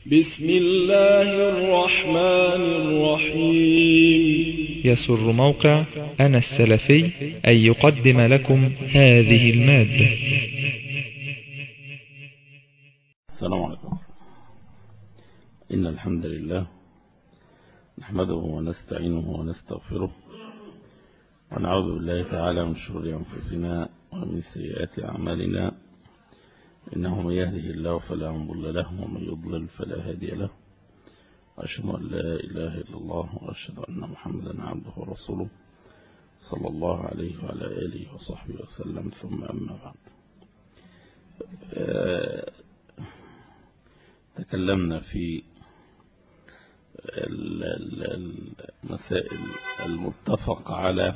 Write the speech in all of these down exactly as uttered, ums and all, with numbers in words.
بسم الله الرحمن الرحيم. يسر موقع أنا السلفي أن يقدم لكم هذه المادة. السلام عليكم. إن الحمد لله نحمده ونستعينه ونستغفره ونعوذ بالله تعالى من شرور أنفسنا ومن سيئات أعمالنا، إنه من يهده الله فلا مضل له ومن يضلل فلا هادي له، وأشهد أن لا إله إلا الله وأشهد أن محمدا عبده ورسوله صلى الله عليه وعلى آله وصحبه وسلم، ثم أما بعد. تكلمنا في المسائل المتفق على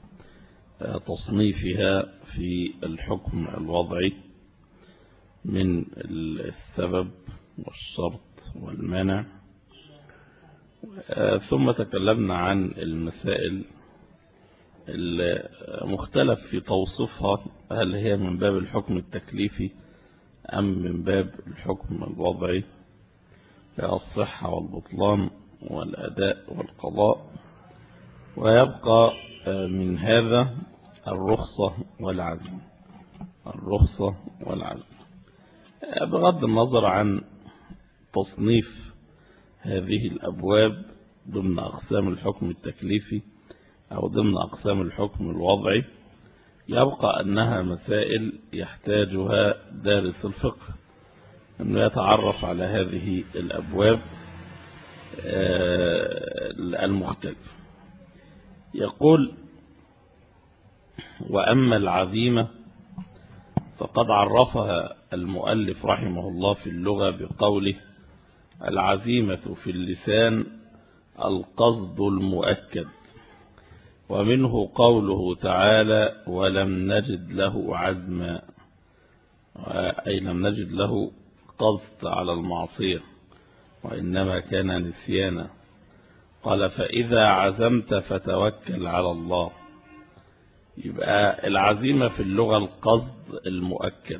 تصنيفها في الحكم الوضعي من السبب والشرط والمانع، ثم تكلمنا عن المسائل المختلف في توصيفها، هل هي من باب الحكم التكليفي أم من باب الحكم الوضعي، الصحة والبطلان والأداء والقضاء. ويبقى من هذا الرخصة والعزم الرخصة والعزم بغض النظر عن تصنيف هذه الأبواب ضمن أقسام الحكم التكليفي أو ضمن أقسام الحكم الوضعي، يبقى أنها مسائل يحتاجها دارس الفقه أنه يتعرف على هذه الأبواب المختلفة. يقول: وأما العزيمة فقد عرفها المؤلف رحمه الله في اللغة بقوله: العزيمة في اللسان القصد المؤكد. ومنه قوله تعالى: ولم نجد له عزما، أي لم نجد له قصد على المعصية وإنما كان نسيانا. قال: فإذا عزمت فتوكل على الله. يبقى العزيمة في اللغة القصد المؤكد.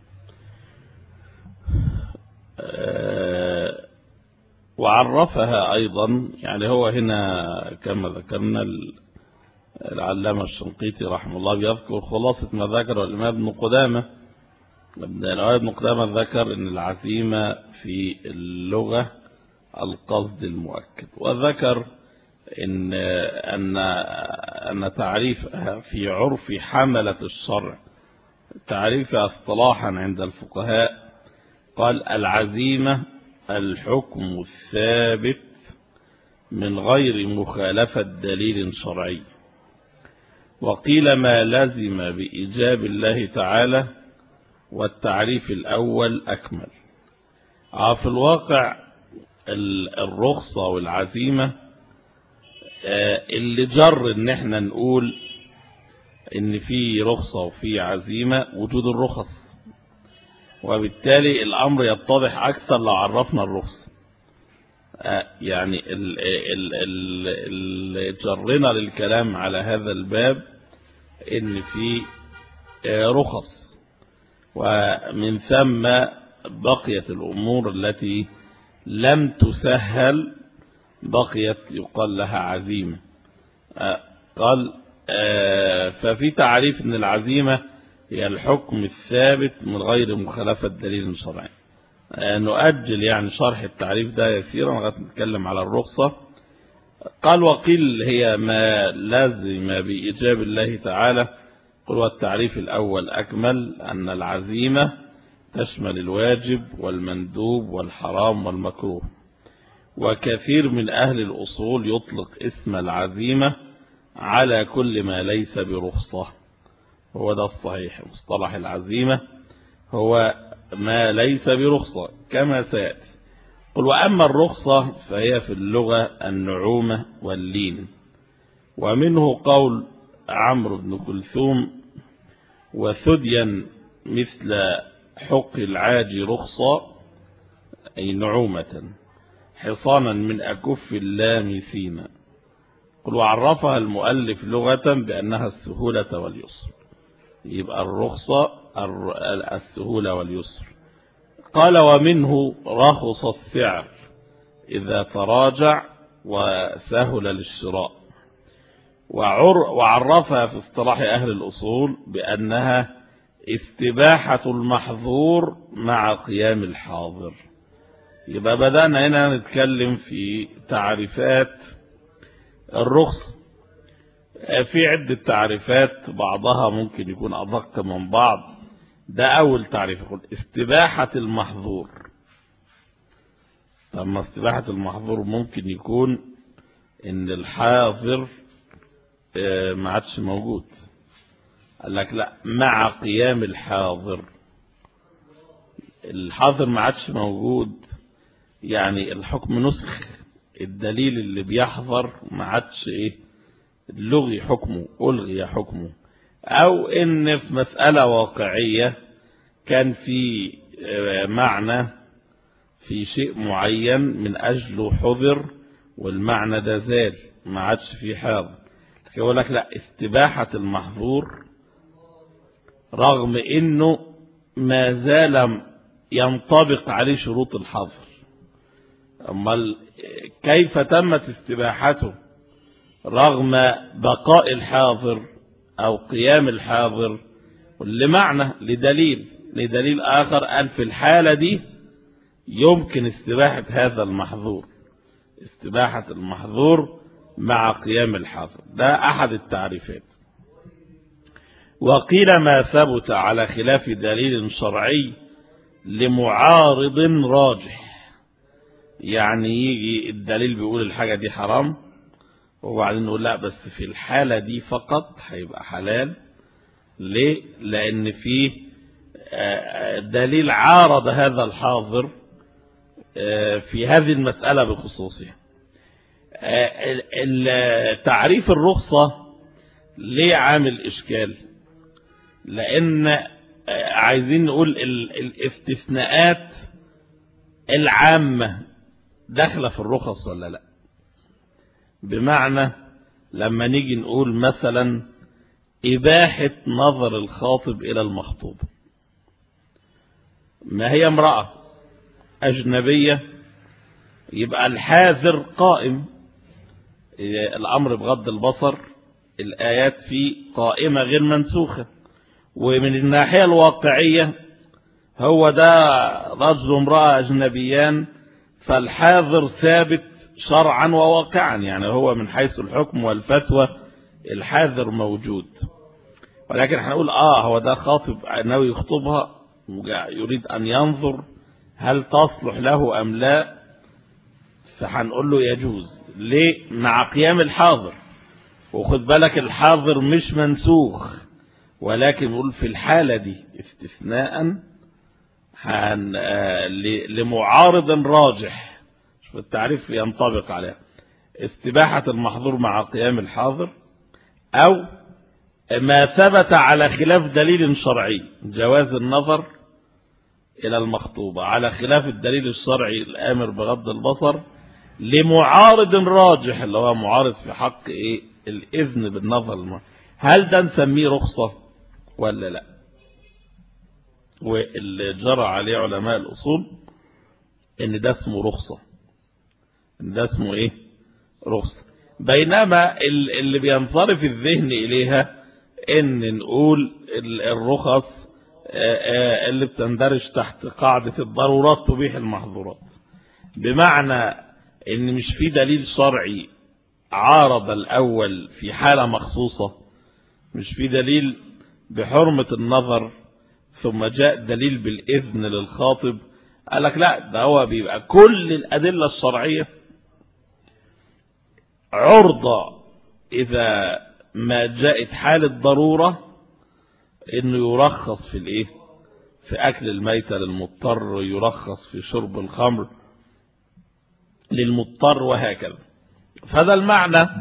وعرفها أيضا، يعني هو هنا كما ذكرنا العلامة الشنقيطي رحمه الله بيذكر خلاصة ما ذكره الإمام ابن قدامة. ابن قدامة ذكر أن العزيمة في اللغة القصد المؤكد، وذكر إن أن أن تعريفها في عرف حملة الشرع، تعريفها اصطلاحا عند الفقهاء، قال: العزيمة الحكم الثابت من غير مخالفة دليل شرعي. وقيل ما لزم بإيجاب الله تعالى، والتعريف الأول أكمل. في الواقع الرخصة والعزيمة اللي جر ان احنا نقول ان في رخصة وفي عزيمة وجود الرخص، وبالتالي الامر يتضح اكثر لو عرفنا الرخصة. يعني اللي جرنا للكلام على هذا الباب ان في رخص، ومن ثم بقيت الامور التي لم تسهل بقيت يقال لها عزيمة. قال: ففي تعريف ان العزيمة هي الحكم الثابت من غير مخالفة دليل شرعي. نؤجل يعني شرح التعريف ده يسيرا لغاية نتكلم على الرخصة. قال: وقيل هي ما لازم بإيجاب الله تعالى. قل: والتعريف الأول أكمل، أن العزيمة تشمل الواجب والمندوب والحرام والمكروه. وكثير من أهل الأصول يطلق اسم العزيمة على كل ما ليس برخصة. هو ده الصحيح، مصطلح العزيمة هو ما ليس برخصة كما سيأتي. قل: وأما الرخصة فهي في اللغة النعومة واللين. ومنه قول عمرو بن كلثوم: وثديا مثل حق العاج رخصة، أي نعومة، حصانا من أكف اللام سينا. قل: وعرفها المؤلف لغة بأنها السهولة واليسر. يبقى الرخصة السهولة واليسر. قال ومنه رخص السعر إذا تراجع وسهل للشراء، وعرفها في اصطلاح أهل الأصول بأنها استباحة المحظور مع قيام الحاضر. يبقى بدأنا هنا نتكلم في تعريفات الرخص. في عدة تعريفات بعضها ممكن يكون أدق من بعض. ده أول تعريف، يقول استباحة المحظور. أما استباحة المحظور ممكن يكون إن الحاضر ما عادش موجود، قال لك لا، مع قيام الحاضر. الحاضر ما عادش موجود، يعني الحكم نسخ، الدليل اللي بيحضر ما عادش ايه، لغي حكمه، ألغي حكمه. او ان في مسألة واقعية كان في معنى في شيء معين من اجله حضر، والمعنى ده زال، ما عادش فيه حاضر. يقول لك لا، استباحة المحظور رغم انه ما زال ينطبق عليه شروط الحظر. اما كيف تمت استباحته رغم بقاء الحاضر او قيام الحاضر؟ لمعنى، لدليل لدليل اخر ان في الحالة دي يمكن استباحة هذا المحظور، استباحة المحظور مع قيام الحاضر. ده احد التعريفات. وقيل ما ثبت على خلاف دليل شرعي لمعارض راجح. يعني يجي الدليل بيقول الحاجة دي حرام، وبعدين نقول لا، بس في الحالة دي فقط هيبقى حلال. ليه؟ لأن فيه دليل عارض هذا الحاضر في هذه المسألة بخصوصها. تعريف الرخصة ليه عامل إشكال؟ لأن عايزين نقول الاستثناءات العامة داخلة في الرخص ولا لا. بمعنى لما نيجي نقول مثلا إباحة نظر الخاطب إلى المخطوبة، ما هي امرأة أجنبية، يبقى الحاذر قائم، الأمر بغض البصر، الآيات فيه قائمة غير منسوخة. ومن الناحية الواقعية هو ده رجل وامرأة أجنبيان، فالحاذر ثابت شرعا وواقعا، يعني هو من حيث الحكم والفتوى الحاذر موجود. ولكن هنقول آه هو ده خاطب ناوي يخطبها، يريد أن ينظر هل تصلح له أم لا، فهنقول له يجوز. ليه؟ مع قيام الحاضر. وخد بالك الحاضر مش منسوخ، ولكن نقول في الحالة دي استثناء لمعارض راجح. شوف التعريف ينطبق عليه: استباحة المحظور مع قيام الحاضر، أو ما ثبت على خلاف دليل شرعي، جواز النظر إلى المخطوبة على خلاف الدليل الشرعي الآمر بغض البصر لمعارض راجح، اللي هو معارض في حق إيه؟ الإذن بالنظر. هل ده نسميه رخصة ولا لا؟ واللي جرى عليه علماء الأصول إن ده اسمه رخصة، إن ده اسمه إيه؟ رخصة. بينما اللي بينصرف الذهن إليها إن نقول الرخص اللي بتندرج تحت قاعدة الضرورات تبيح المحظورات، بمعنى إن مش في دليل شرعي عارض الأول في حالة مخصوصة، مش في دليل بحرمة النظر ثم جاء دليل بالإذن للخاطب. قال لك لا، ده هو بيبقى كل الأدلة الشرعية عرضة إذا ما جاءت حالة ضرورة إنه يرخص في الإيه؟ في أكل الميتة للمضطر، يرخص في شرب الخمر للمضطر، وهكذا. فهذا المعنى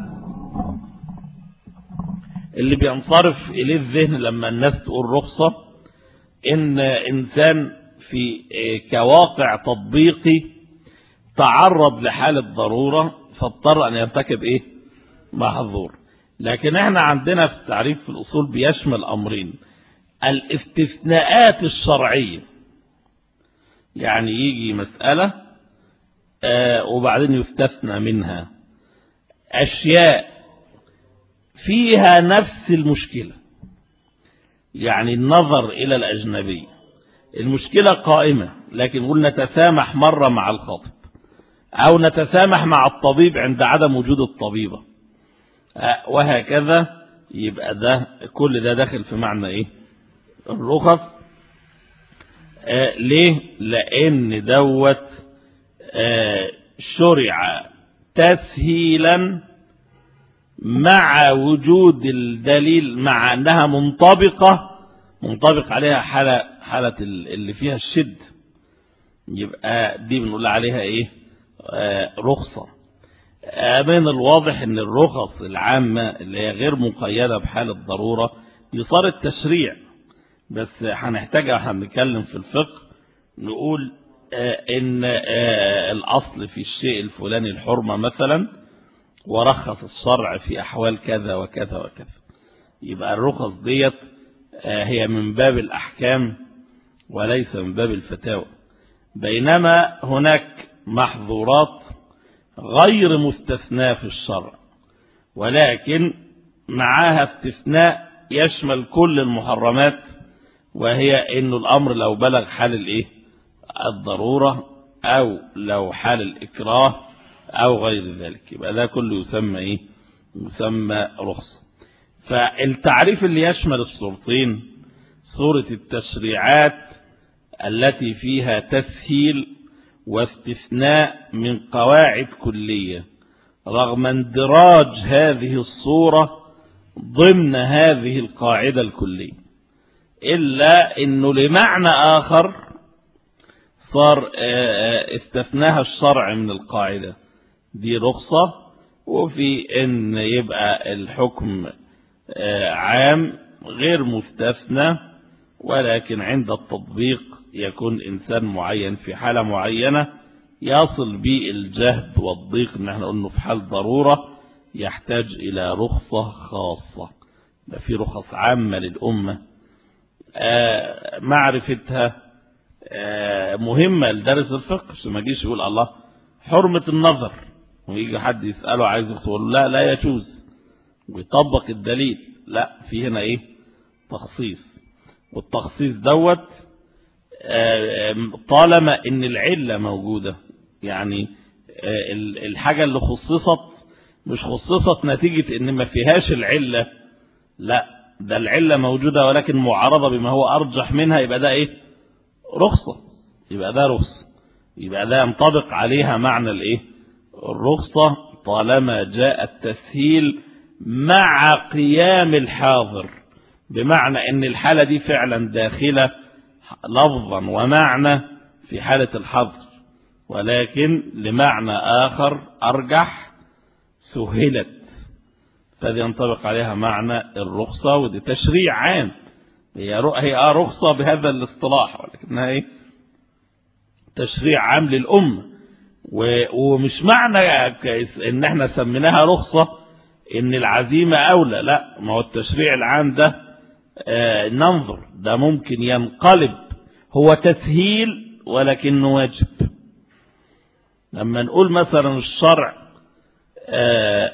اللي بينصرف إليه الذهن لما الناس تقول رخصة، إن إنسان في كواقع تطبيقي تعرض لحالة ضرورة فاضطر أن يرتكب إيه؟ محظور. لكن احنا عندنا في التعريف في الأصول بيشمل أمرين: الاستثناءات الشرعية، يعني يجي مسألة آه وبعدين يستثنى منها أشياء فيها نفس المشكلة. يعني النظر إلى الأجنبي المشكلة قائمة، لكن قل نتسامح مرة مع الخاطب أو نتسامح مع الطبيب عند عدم وجود الطبيبة وهكذا. يبقى ده كل ده داخل في معنى إيه؟ الرخص. آه ليه؟ لأن دوت آه شرع تسهيلا مع وجود الدليل، مع أنها منطبقة منطبق عليها حالة حالة اللي فيها الشد. يبقى دي بنقول عليها إيه؟ آه رخصة. آه من الواضح أن الرخص العامة اللي هي غير مقيدة بحالة ضرورة دي صارت تشريع، بس هنحتاجها وهنتكلم في الفقه نقول آه ان آه الاصل في الشيء الفلاني الحرمة مثلا، ورخص الشرع في احوال كذا وكذا وكذا. يبقى الرخص ديت آه هي من باب الاحكام وليس من باب الفتاوى. بينما هناك محظورات غير مستثناة في الشرع، ولكن معاها استثناء يشمل كل المحرمات، وهي انه الامر لو بلغ حال الايه؟ الضرورة، او لو حال الاكراه او غير ذلك. يبقى ده كله يسمى ايه؟ يسمى رخصة. فالتعريف اللي يشمل الصورتين صورة التشريعات التي فيها تسهيل واستثناء من قواعد كلية، رغم اندراج هذه الصورة ضمن هذه القاعدة الكلية، إلا أنه لمعنى آخر صار استثناها الشرع من القاعدة دي رخصة، وفي أن يبقى الحكم عام غير مستثنى، ولكن عند التطبيق يكون إنسان معين في حالة معينة يصل به الجهد والضيق، ان احنا قلنا في حال ضرورة يحتاج إلى رخصة خاصة. في رخص عامة للأمة آه معرفتها آه مهمة لدرس الفقه. ما جيش يقول الله حرمة النظر ويجي حد يسأله عايز يقول لا لا يجوز ويطبق الدليل. لا، في هنا ايه؟ تخصيص. والتخصيص دوت آه طالما ان العلة موجودة. يعني آه الحاجة اللي خصصت مش خصصت نتيجة ان ما فيهاش العلة، لا، ده العلة موجودة ولكن معارضة بما هو أرجح منها، يبقى ده إيه؟ رخصة. يبقى ده رخصة، يبقى ده ينطبق عليها معنى الإيه؟ الرخصة، طالما جاء التسهيل مع قيام الحاضر، بمعنى أن الحالة دي فعلا داخلة لفظا ومعنى في حالة الحظر، ولكن لمعنى آخر أرجح سهلت، فدي ينطبق عليها معنى الرخصة. ودي تشريع عام، هي هي رخصة بهذا الاصطلاح، ولكنها ايه؟ تشريع عام للأمة. ومش معنى ان احنا سميناها رخصة ان العزيمة اولى، لا، ما هو التشريع العام ده آه ننظر، ده ممكن ينقلب هو تسهيل ولكنه واجب. لما نقول مثلا الشرع آه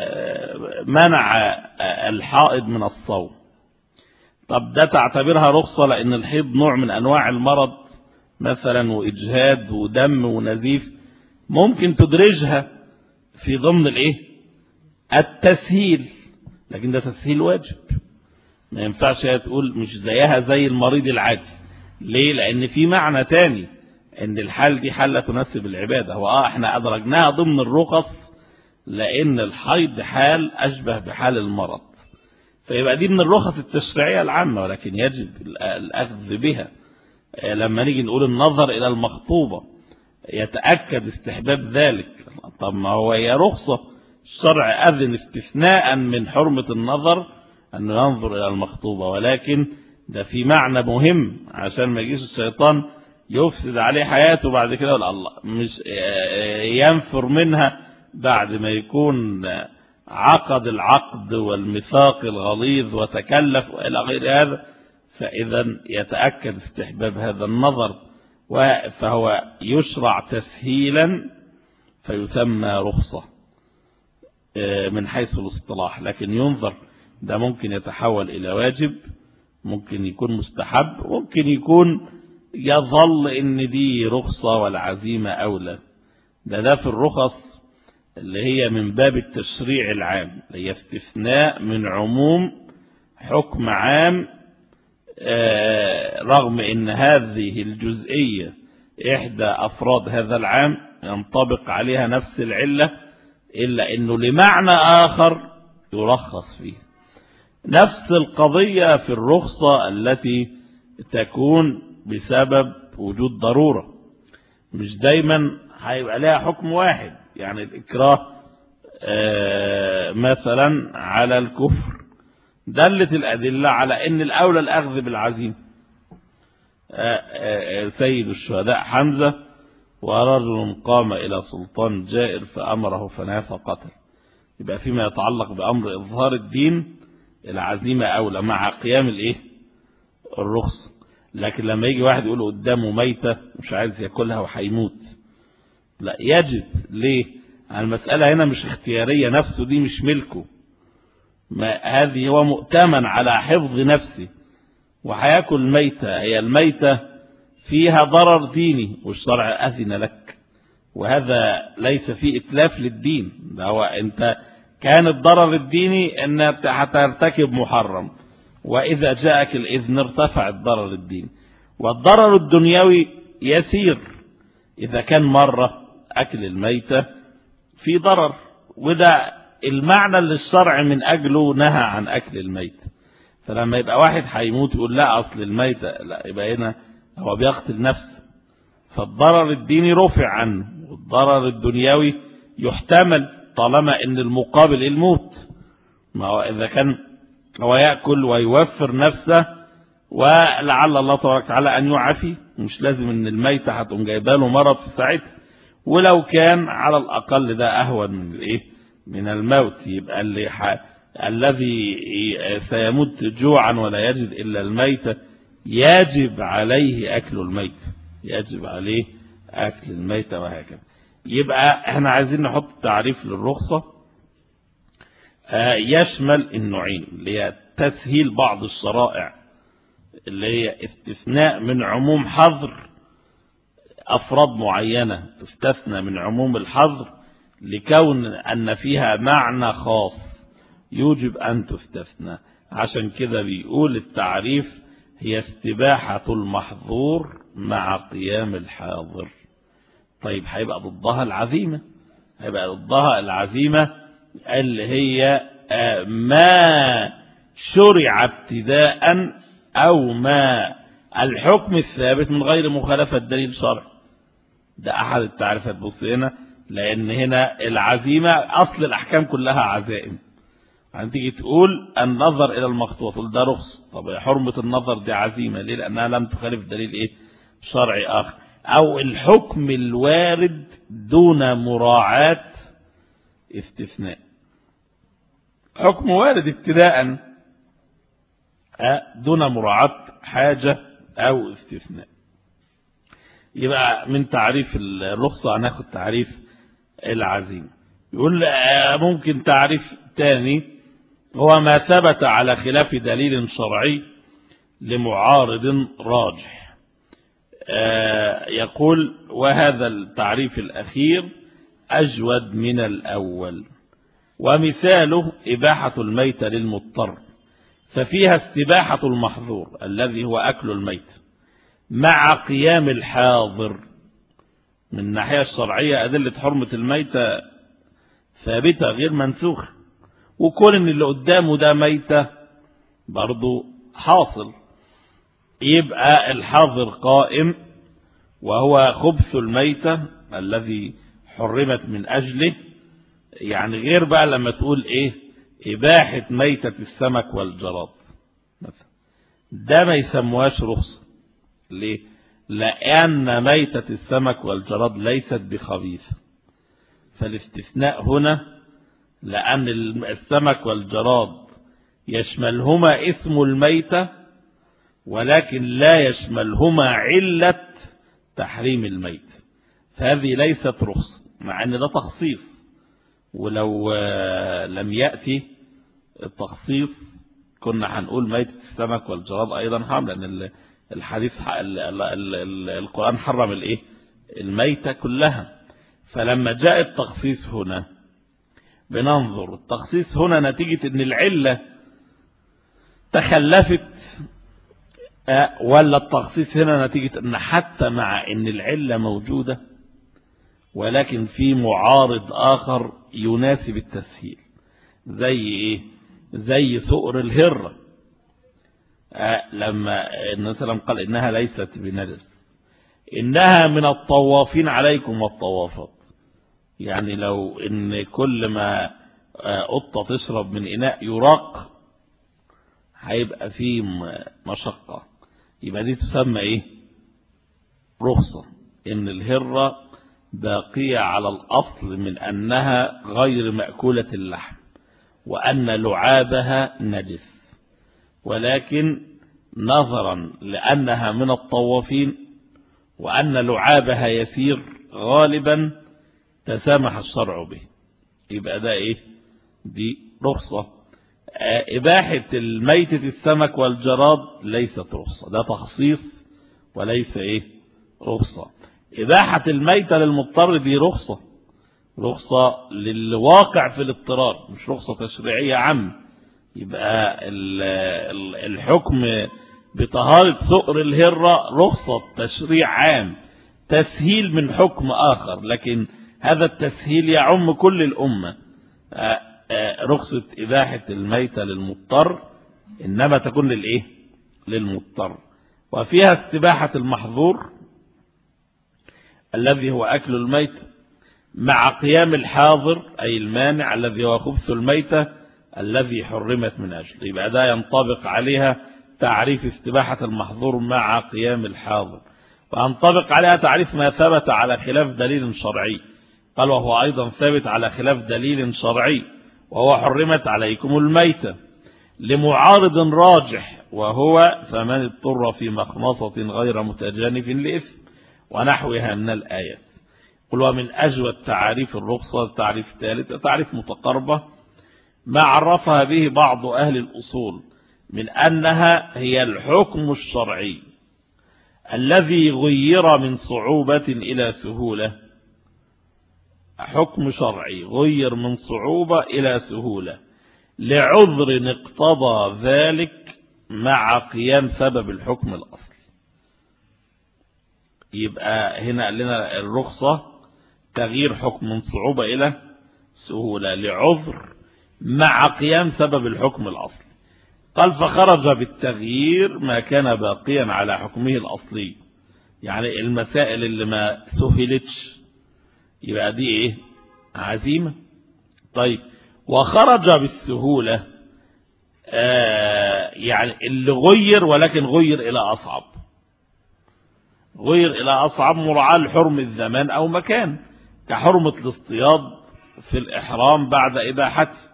منع الحائض من الصوم، طب ده تعتبرها رخصة لأن الحيض نوع من أنواع المرض مثلا، وإجهاد ودم ونزيف، ممكن تدرجها في ضمن الإيه؟ التسهيل، لكن ده تسهيل واجب. ما ينفعش تقول مش زيها زي المريض العادي. ليه؟ لأن في معنى تاني، إن الحال دي حالة تناسب العبادة. هو آه احنا أدرجناها ضمن الرخص لأن الحيض حال أشبه بحال المرض، فيبقى دي من الرخص التشريعية العامة، ولكن يجب الأخذ بها. لما نيجي نقول النظر إلى المخطوبة يتأكد استحباب ذلك، طب ما هو هي رخصة، الشرع أذن استثناء من حرمة النظر أنه ينظر إلى المخطوبة، ولكن ده في معنى مهم عشان ما يجيش الشيطان يفسد عليه حياته بعد كده يقول الله مش ينفر منها بعد ما يكون عقد العقد والميثاق الغليظ وتكلف وإلى غير هذا. فإذا يتأكد استحباب هذا النظر فهو يشرع تسهيلا فيسمى رخصة من حيث الاصطلاح، لكن ينظر ده ممكن يتحول إلى واجب، ممكن يكون مستحب، ممكن يكون يظل إن دي رخصة والعزيمة أولى. ده ده في الرخص اللي هي من باب التشريع العام، اللي هي استثناء من عموم حكم عام، رغم إن هذه الجزئية إحدى أفراد هذا العام ينطبق عليها نفس العلة، إلا إنه لمعنى آخر يرخص فيه. نفس القضية في الرخصة التي تكون بسبب وجود ضرورة، مش دايما هيبقى لها حكم واحد. يعني الإكراه مثلا على الكفر دلت الأدلة على أن الأولى الأخذ بالعزيمة. سيد الشهداء حمزة ورجل قام إلى سلطان جائر فأمره فنهى فقتل. يبقى فيما يتعلق بأمر إظهار الدين العزيمة أولى مع قيام الإيه الرخص. لكن لما يجي واحد يقول قدامه ميتة مش عايز يأكلها وحيموت، لا يجب. ليه؟ المسألة هنا مش اختيارية، نفسه دي مش ملكه، ما هذه هو مؤتمن على حفظ نفسه وهياكل ميتة. هي الميتة فيها ضرر ديني والشرع أذن لك، وهذا ليس فيه إتلاف للدين. ده هو أنت كان الضرر الديني أن هترتكب محرم، وإذا جاءك الإذن ارتفع الضرر الديني. والضرر الدنيوي يسير إذا كان مرة أكل الميتة في ضرر، وده المعنى اللي الشرع من أجله نهى عن أكل الميتة. فلما يبقى واحد هيموت يقول لا أصل الميتة، لا، يبقى هنا هو بيقتل نفسه. فالضرر الديني رفع عنه، والضرر الدنيوي يحتمل طالما ان المقابل الموت. ما هو إذا كان هو يأكل ويوفر نفسه ولعل الله تبارك وتعالى أن يعافي، مش لازم ان الميتة هتقوم جايبه له مرض في ساعتها، ولو كان على الأقل ده أهون من الايه من الموت. يبقى اللي ح... الذي سيموت جوعا ولا يجد إلا الميتة يجب عليه أكل الميت، يجب عليه أكل الميتة وهكذا. يبقى احنا عايزين نحط تعريف للرخصة يشمل النوعين، اللي هي تسهيل بعض الشرائع اللي هي استثناء من عموم حظر أفراد معينة تستثنى من عموم الحظر لكون أن فيها معنى خاص يوجب أن تستثنى. عشان كده بيقول التعريف هي استباحة المحظور مع قيام الحاضر. طيب هيبقى ضدها العزيمة، هيبقى ضدها العزيمة اللي هي ما شرع ابتداء أو ما الحكم الثابت من غير مخالفة دليل شرع. ده أحد التعريفات. بص هنا، لأن هنا العزيمة أصل الأحكام كلها عزائم. هتيجي تقول النظر إلى المخطوط تقول ده رخص، طب حرمة النظر دي عزيمة ليه؟ لأنها لم تخالف دليل إيه شرعي آخر. أو الحكم الوارد دون مراعاة استثناء، حكم وارد ابتداء دون مراعاة حاجة أو استثناء. يبقى من تعريف الرخصة هناخد تعريف العزيمة. يقول ممكن تعريف تاني هو ما ثبت على خلاف دليل شرعي لمعارض راجح. يقول وهذا التعريف الأخير أجود من الأول، ومثاله إباحة الميت للمضطر، ففيها استباحة المحظور الذي هو أكل الميت مع قيام الحاضر. من الناحية الشرعية أدلة حرمة الميتة ثابتة غير منسوخة، وكون ان اللي قدامه ده ميتة برضو حاصل. يبقى الحاضر قائم وهو خبث الميتة الذي حرمت من أجله. يعني غير بقى لما تقول ايه إباحة ميتة السمك والجراد مثلا، ده ما يسموهاش رخصة. ليه؟ لأن ميتة السمك والجراد ليست بخبيثة، فالاستثناء هنا لأن السمك والجراد يشملهما اسم الميتة ولكن لا يشملهما علة تحريم الميت، فهذه ليست رخصة، مع أن ده تخصيص، ولو لم يأتي التخصيص كنا هنقول ميتة السمك والجراد أيضا حرام، لأن الحديث القرآن حرم الإيه؟ الميتة كلها. فلما جاء التخصيص هنا بننظر التخصيص هنا نتيجة أن العلة تخلفت، ولا التخصيص هنا نتيجة أن حتى مع أن العلة موجودة ولكن في معارض آخر يناسب التسهيل، زي إيه؟ زي سؤر الهرة. لما النبي صلى الله عليه وسلم قال إنها ليست بنجس، إنها من الطوافين عليكم والطوافات. يعني لو إن كل ما قطة تشرب من إناء يراق هيبقى فيه مشقة، يبقى دي تسمى إيه؟ رخصة. إن الهرة باقية على الأصل من أنها غير مأكولة اللحم، وأن لعابها نجس، ولكن نظرا لأنها من الطوافين وأن لعابها يسير غالبا تسامح الشرع به، يبقى ده إيه؟ دي رخصة. إباحة الميتة السمك والجراد ليست رخصة، ده تخصيص وليس إيه؟ رخصة. إباحة الميتة للمضطر دي رخصة، رخصة للواقع في الاضطرار، مش رخصة تشريعية عامة. يبقى الحكم بطهارة سؤر الهرة رخصة تشريع عام، تسهيل من حكم آخر، لكن هذا التسهيل يعم كل الأمة. رخصة إباحة الميتة للمضطر إنما تكون للإيه؟ للمضطر. وفيها استباحة المحظور الذي هو أكل الميت مع قيام الحاضر أي المانع الذي هو خبث الميتة الذي حرمت من أجل، يبقى ده ينطبق عليها تعريف استباحة المحظور مع قيام الحاضر، وينطبق عليها تعريف ما ثبت على خلاف دليل شرعي. قال وهو أيضا ثابت على خلاف دليل شرعي، وهو حرمت عليكم الميتة لمعارض راجح، وهو فمن اضطر في مخمصة غير متجانف لإثم ونحوها من الآيات. قل ومن أجود تعريف الرخصة التعريف الثالث تعريف متقاربة ما عرفها به بعض أهل الأصول من أنها هي الحكم الشرعي الذي غير من صعوبة إلى سهولة. حكم شرعي غير من صعوبة إلى سهولة لعذر اقتضى ذلك مع قيام سبب الحكم الأصلي. يبقى هنا قال لنا الرخصة تغيير حكم من صعوبة إلى سهولة لعذر مع قيام سبب الحكم الأصلي. قال فخرج بالتغيير ما كان باقيا على حكمه الأصلي، يعني المسائل اللي ما سهلتش يبقى دي ايه؟ عزيمة. طيب وخرج بالسهولة آه يعني اللي غير ولكن غير إلى أصعب، غير إلى أصعب مراعاة لحرم الزمان أو مكان، كحرمة الاصطياد في الإحرام بعد إباحته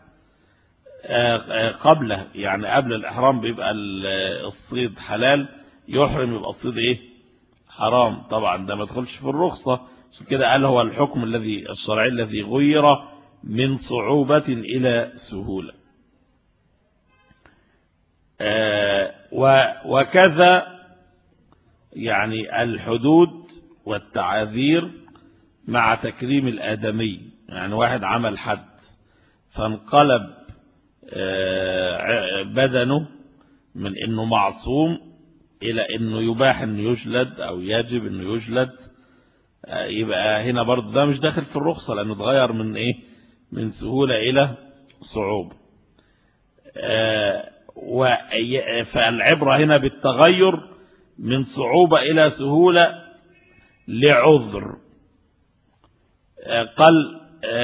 قبله، يعني قبل الإحرام بيبقى الصيد حلال، يحرم يبقى الصيد إيه؟ حرام. طبعا ده ما دخلش في الرخصة، عشان كده قال هو الحكم الذي الشرعي الذي غير من صعوبة إلى سهولة. وكذا يعني الحدود والتعاذير مع تكريم الآدمي، يعني واحد عمل حد فانقلب بدنه من انه معصوم الى انه يباح انه يجلد او يجب انه يجلد، يبقى هنا برضه ده مش داخل في الرخصة لانه اتغير من ايه؟ من سهولة الى صعوبة. فالعبرة هنا بالتغير من صعوبة الى سهولة لعذر. قال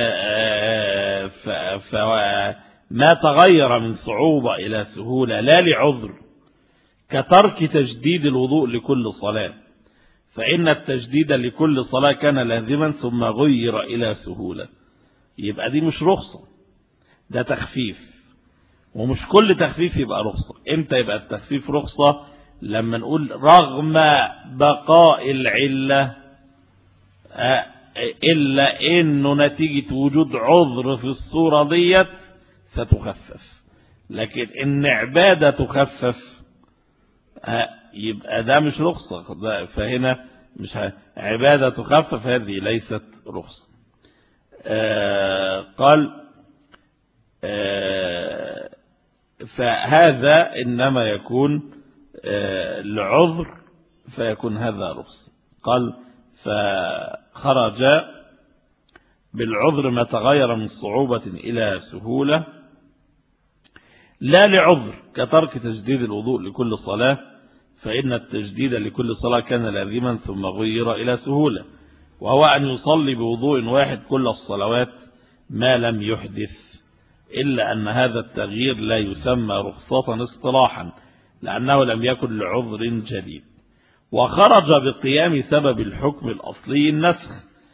فما تغير من صعوبة إلى سهولة لا لعذر، كترك تجديد الوضوء لكل صلاة، فإن التجديد لكل صلاة كان لازما ثم غير إلى سهولة. يبقى دي مش رخصة، ده تخفيف، ومش كل تخفيف يبقى رخصة. امتى يبقى التخفيف رخصة؟ لما نقول رغم بقاء العلة إلا إنه نتيجة وجود عذر في الصورة ديت ستخفف، لكن إن عبادة تخفف يبقى ده مش رخصة، فهنا مش عبادة تخفف هذه ليست رخصة. آه قال آه فهذا إنما يكون آه لعذر فيكون هذا رخصة. قال فخرج بالعذر ما تغير من صعوبة إلى سهولة لا لعذر كترك تجديد الوضوء لكل صلاة، فإن التجديد لكل صلاة كان لازما ثم غير إلى سهولة، وهو أن يصلي بوضوء واحد كل الصلوات ما لم يحدث، إلا أن هذا التغيير لا يسمى رخصة اصطلاحا لأنه لم يكن لعذر جديد. وخرج بقيام سبب الحكم الأصلي النسخ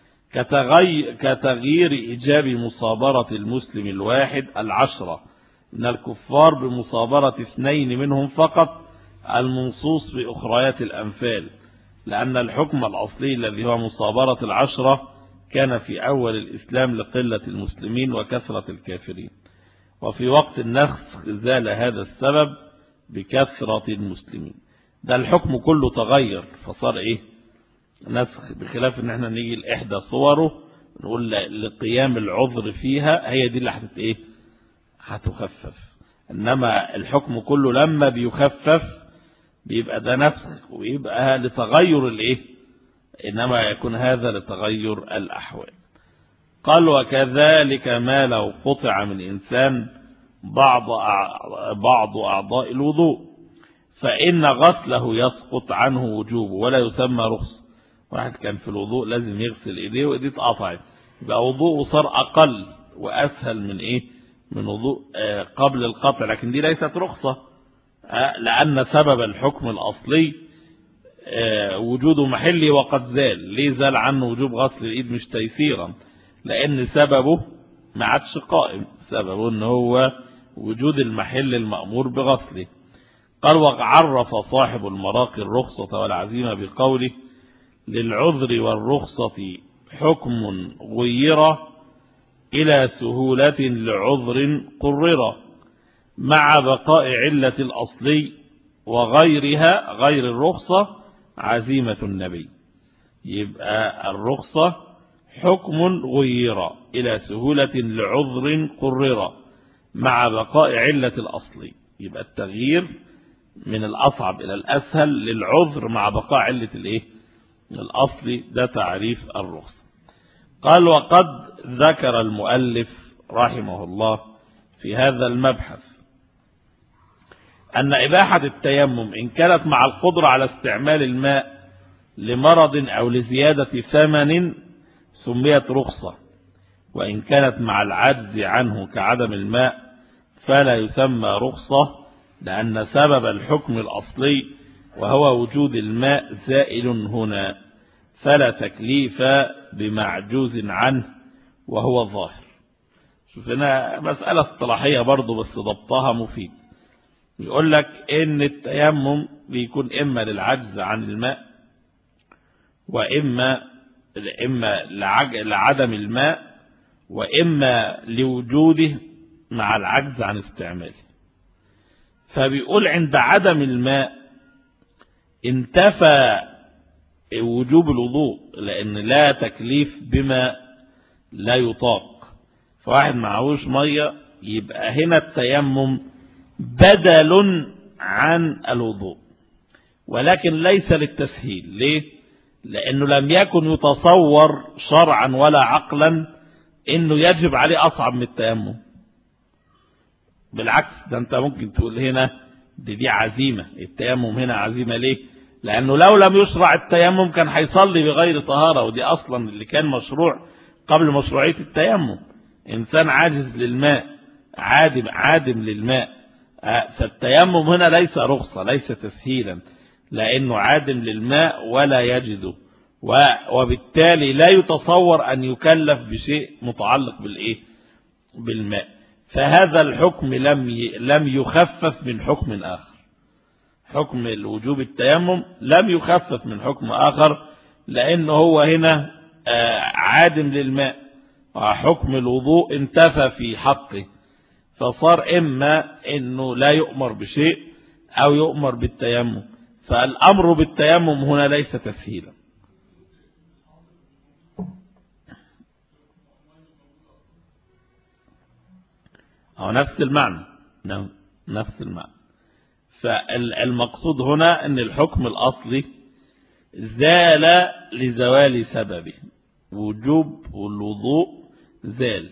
كتغيير إيجاب مصابرة المسلم الواحد العشرة من الكفار بمصابرة اثنين منهم فقط المنصوص في أخريات الأنفال، لأن الحكم الأصلي الذي هو مصابرة العشرة كان في أول الإسلام لقلة المسلمين وكثرة الكافرين، وفي وقت النسخ زال هذا السبب بكثرة المسلمين. ده الحكم كله تغير فصار إيه نسخ، بخلاف ان احنا نيجي لإحدى صوره نقول لقيام العذر فيها هي دي اللي هتت ايه هتخفف، انما الحكم كله لما بيخفف بيبقى ده نسخ ويبقى لتغير الايه، انما يكون هذا لتغير الاحوال. قال وكذلك ما لو قطع من انسان بعض بعض اعضاء الوضوء فان غسله يسقط عنه وجوبه ولا يسمى رخصة. واحد كان في الوضوء لازم يغسل ايديه وايديه اتقطعت، يبقى وضوءه صار اقل واسهل من ايه من وضوء قبل القطع، لكن دي ليست رخصة لان سبب الحكم الاصلي وجوده محلي وقد زال. ليه زال عنه وجوب غسل الايد مش تيسيرا؟ لان سببه ما عادش قائم، سببه ان هو وجود المحل المأمور بغسله. قال وعرف صاحب المراقي الرخصة والعزيمة بقوله للعذر والرخصة حكم غير إلى سهولة لعذر قرر مع بقاء علة الأصلي وغيرها غير الرخصة عزيمة النبي. يبقى الرخصة حكم غير إلى سهولة لعذر قرر مع بقاء علة الأصلي، يبقى التغيير من الأصعب إلى الأسهل للعذر مع بقاء علة الإيه الأصلي. ده تعريف الرخصة. قال وقد ذكر المؤلف رحمه الله في هذا المبحث أن إباحة التيمم إن كانت مع القدرة على استعمال الماء لمرض أو لزيادة ثمن سميت رخصة، وإن كانت مع العجز عنه كعدم الماء فلا يسمى رخصة، لأن سبب الحكم الأصلي وهو وجود الماء زائل هنا، فلا تكليف بمعجوز عنه وهو ظاهر. شوف هنا مسألة اصطلاحية برضو بس ضبطها مفيد. يقول لك إن التيمم بيكون إما للعجز عن الماء وإما إما لعدم الماء وإما لوجوده مع العجز عن استعماله. فبيقول عند عدم الماء انتفى وجوب الوضوء لأن لا تكليف بما لا يطاق، فواحد معهوش مية يبقى هنا التيمم بدل عن الوضوء، ولكن ليس للتسهيل. ليه؟ لأنه لم يكن يتصور شرعا ولا عقلا إنه يجب عليه أصعب من التيمم. بالعكس ده أنت ممكن تقول هنا دي, دي عزيمة، التيمم هنا عزيمة. ليه؟ لأنه لو لم يشرع التيمم كان هيصلي بغير طهارة، ودي أصلا اللي كان مشروع قبل مشروعية التيمم. إنسان عاجز للماء عادم عادم للماء، فالتيمم هنا ليس رخصة ليس تسهيلا، لأنه عادم للماء ولا يجده، وبالتالي لا يتصور أن يكلف بشيء متعلق بالإيه بالماء. فهذا الحكم لم لم يخفف من حكم آخر، حكم الوجوب التيمم لم يخفف من حكم آخر، لأنه هو هنا عادم للماء، وحكم الوضوء انتفى في حقه، فصار إما أنه لا يؤمر بشيء أو يؤمر بالتيمم. فالأمر بالتيمم هنا ليس تسهيلا. أو نفس المعنى، نفس المعنى. فالمقصود هنا أن الحكم الأصلي زال لزوال سببه، وجوب والوضوء زال،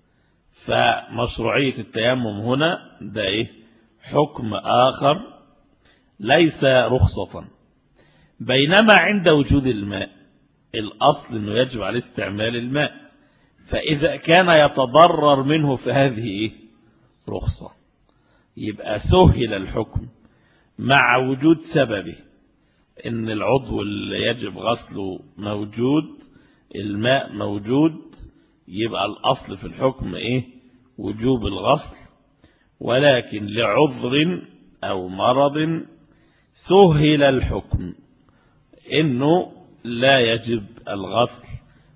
فمشروعية التيمم هنا ده إيه؟ حكم آخر ليس رخصة. بينما عند وجود الماء الأصل أنه يجب عليه استعمال الماء، فإذا كان يتضرر منه فهذه إيه؟ رخصة. يبقى سهل الحكم مع وجود سببه، إن العضو اللي يجب غسله موجود، الماء موجود، يبقى الأصل في الحكم إيه؟ وجوب الغسل. ولكن لعذر أو مرض سهل الحكم إنه لا يجب الغسل،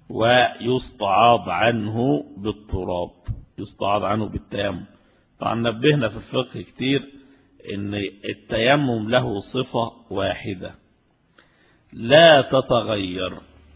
ويستعاض عنه بالتراب، يستعاض عنه بالتيمم. طبعا نبهنا في الفقه كتير إن التيمم له صفة واحدة لا تتغير،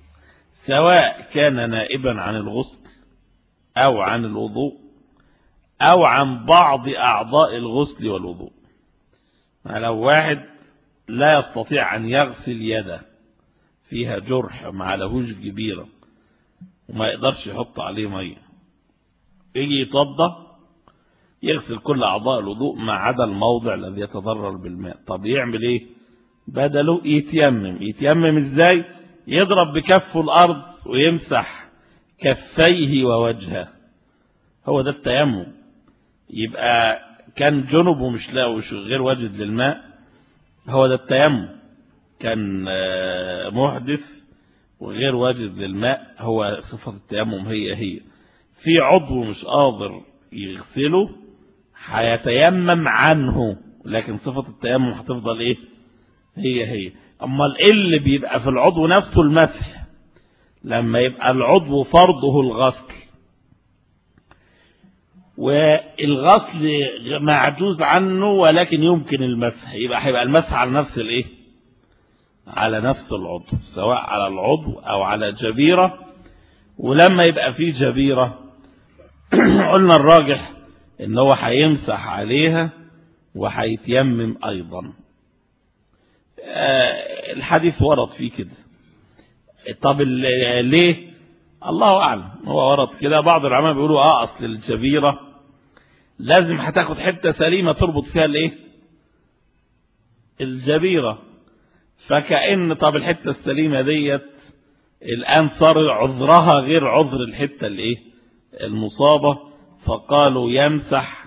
سواء كان نائبا عن الغسل أو عن الوضوء أو عن بعض أعضاء الغسل والوضوء. لو واحد لا يستطيع أن يغسل يده فيها جرح مع لهوش كبيرة وما يقدرش يحط عليه مية، يجي يتوضى يغسل كل أعضاء الوضوء ما عدا الموضع الذي يتضرر بالماء. طب يعمل إيه؟ بدله يتيمم. يتيمم إزاي؟ يضرب بكفه الأرض ويمسح كفيه ووجهه، هو ده التيمم. يبقى كان جنب ومش لاقي غير وجد للماء، هو ده التيمم. كان محدث وغير واجد للماء، هو صفة التيمم هي هي. في عضو مش قادر يغسله هيتيمم عنه، لكن صفة التيمم هتفضل ايه؟ هي هي. اما اللي بيبقى في العضو نفسه المسح، لما يبقى العضو فرضه الغسل والغسل معجوز عنه ولكن يمكن المسح، يبقى هيبقى المسح على نفس الايه؟ على نفس العضو، سواء على العضو او على جبيرة. ولما يبقى فيه جبيرة قلنا الراجح ان هو هيمسح عليها وهيتيمم ايضا. الحديث ورد فيه كده. طب ليه؟ الله اعلم، هو ورد كده. بعض العلماء بيقولوا اه اصل الجبيرة لازم هتاخد حتة سليمة تربط فيها الايه؟ الجبيرة. فكأن طب الحتة السليمة ديت الآن صار عذرها غير عذر الحتة الايه؟ المصابة، فقالوا يمسح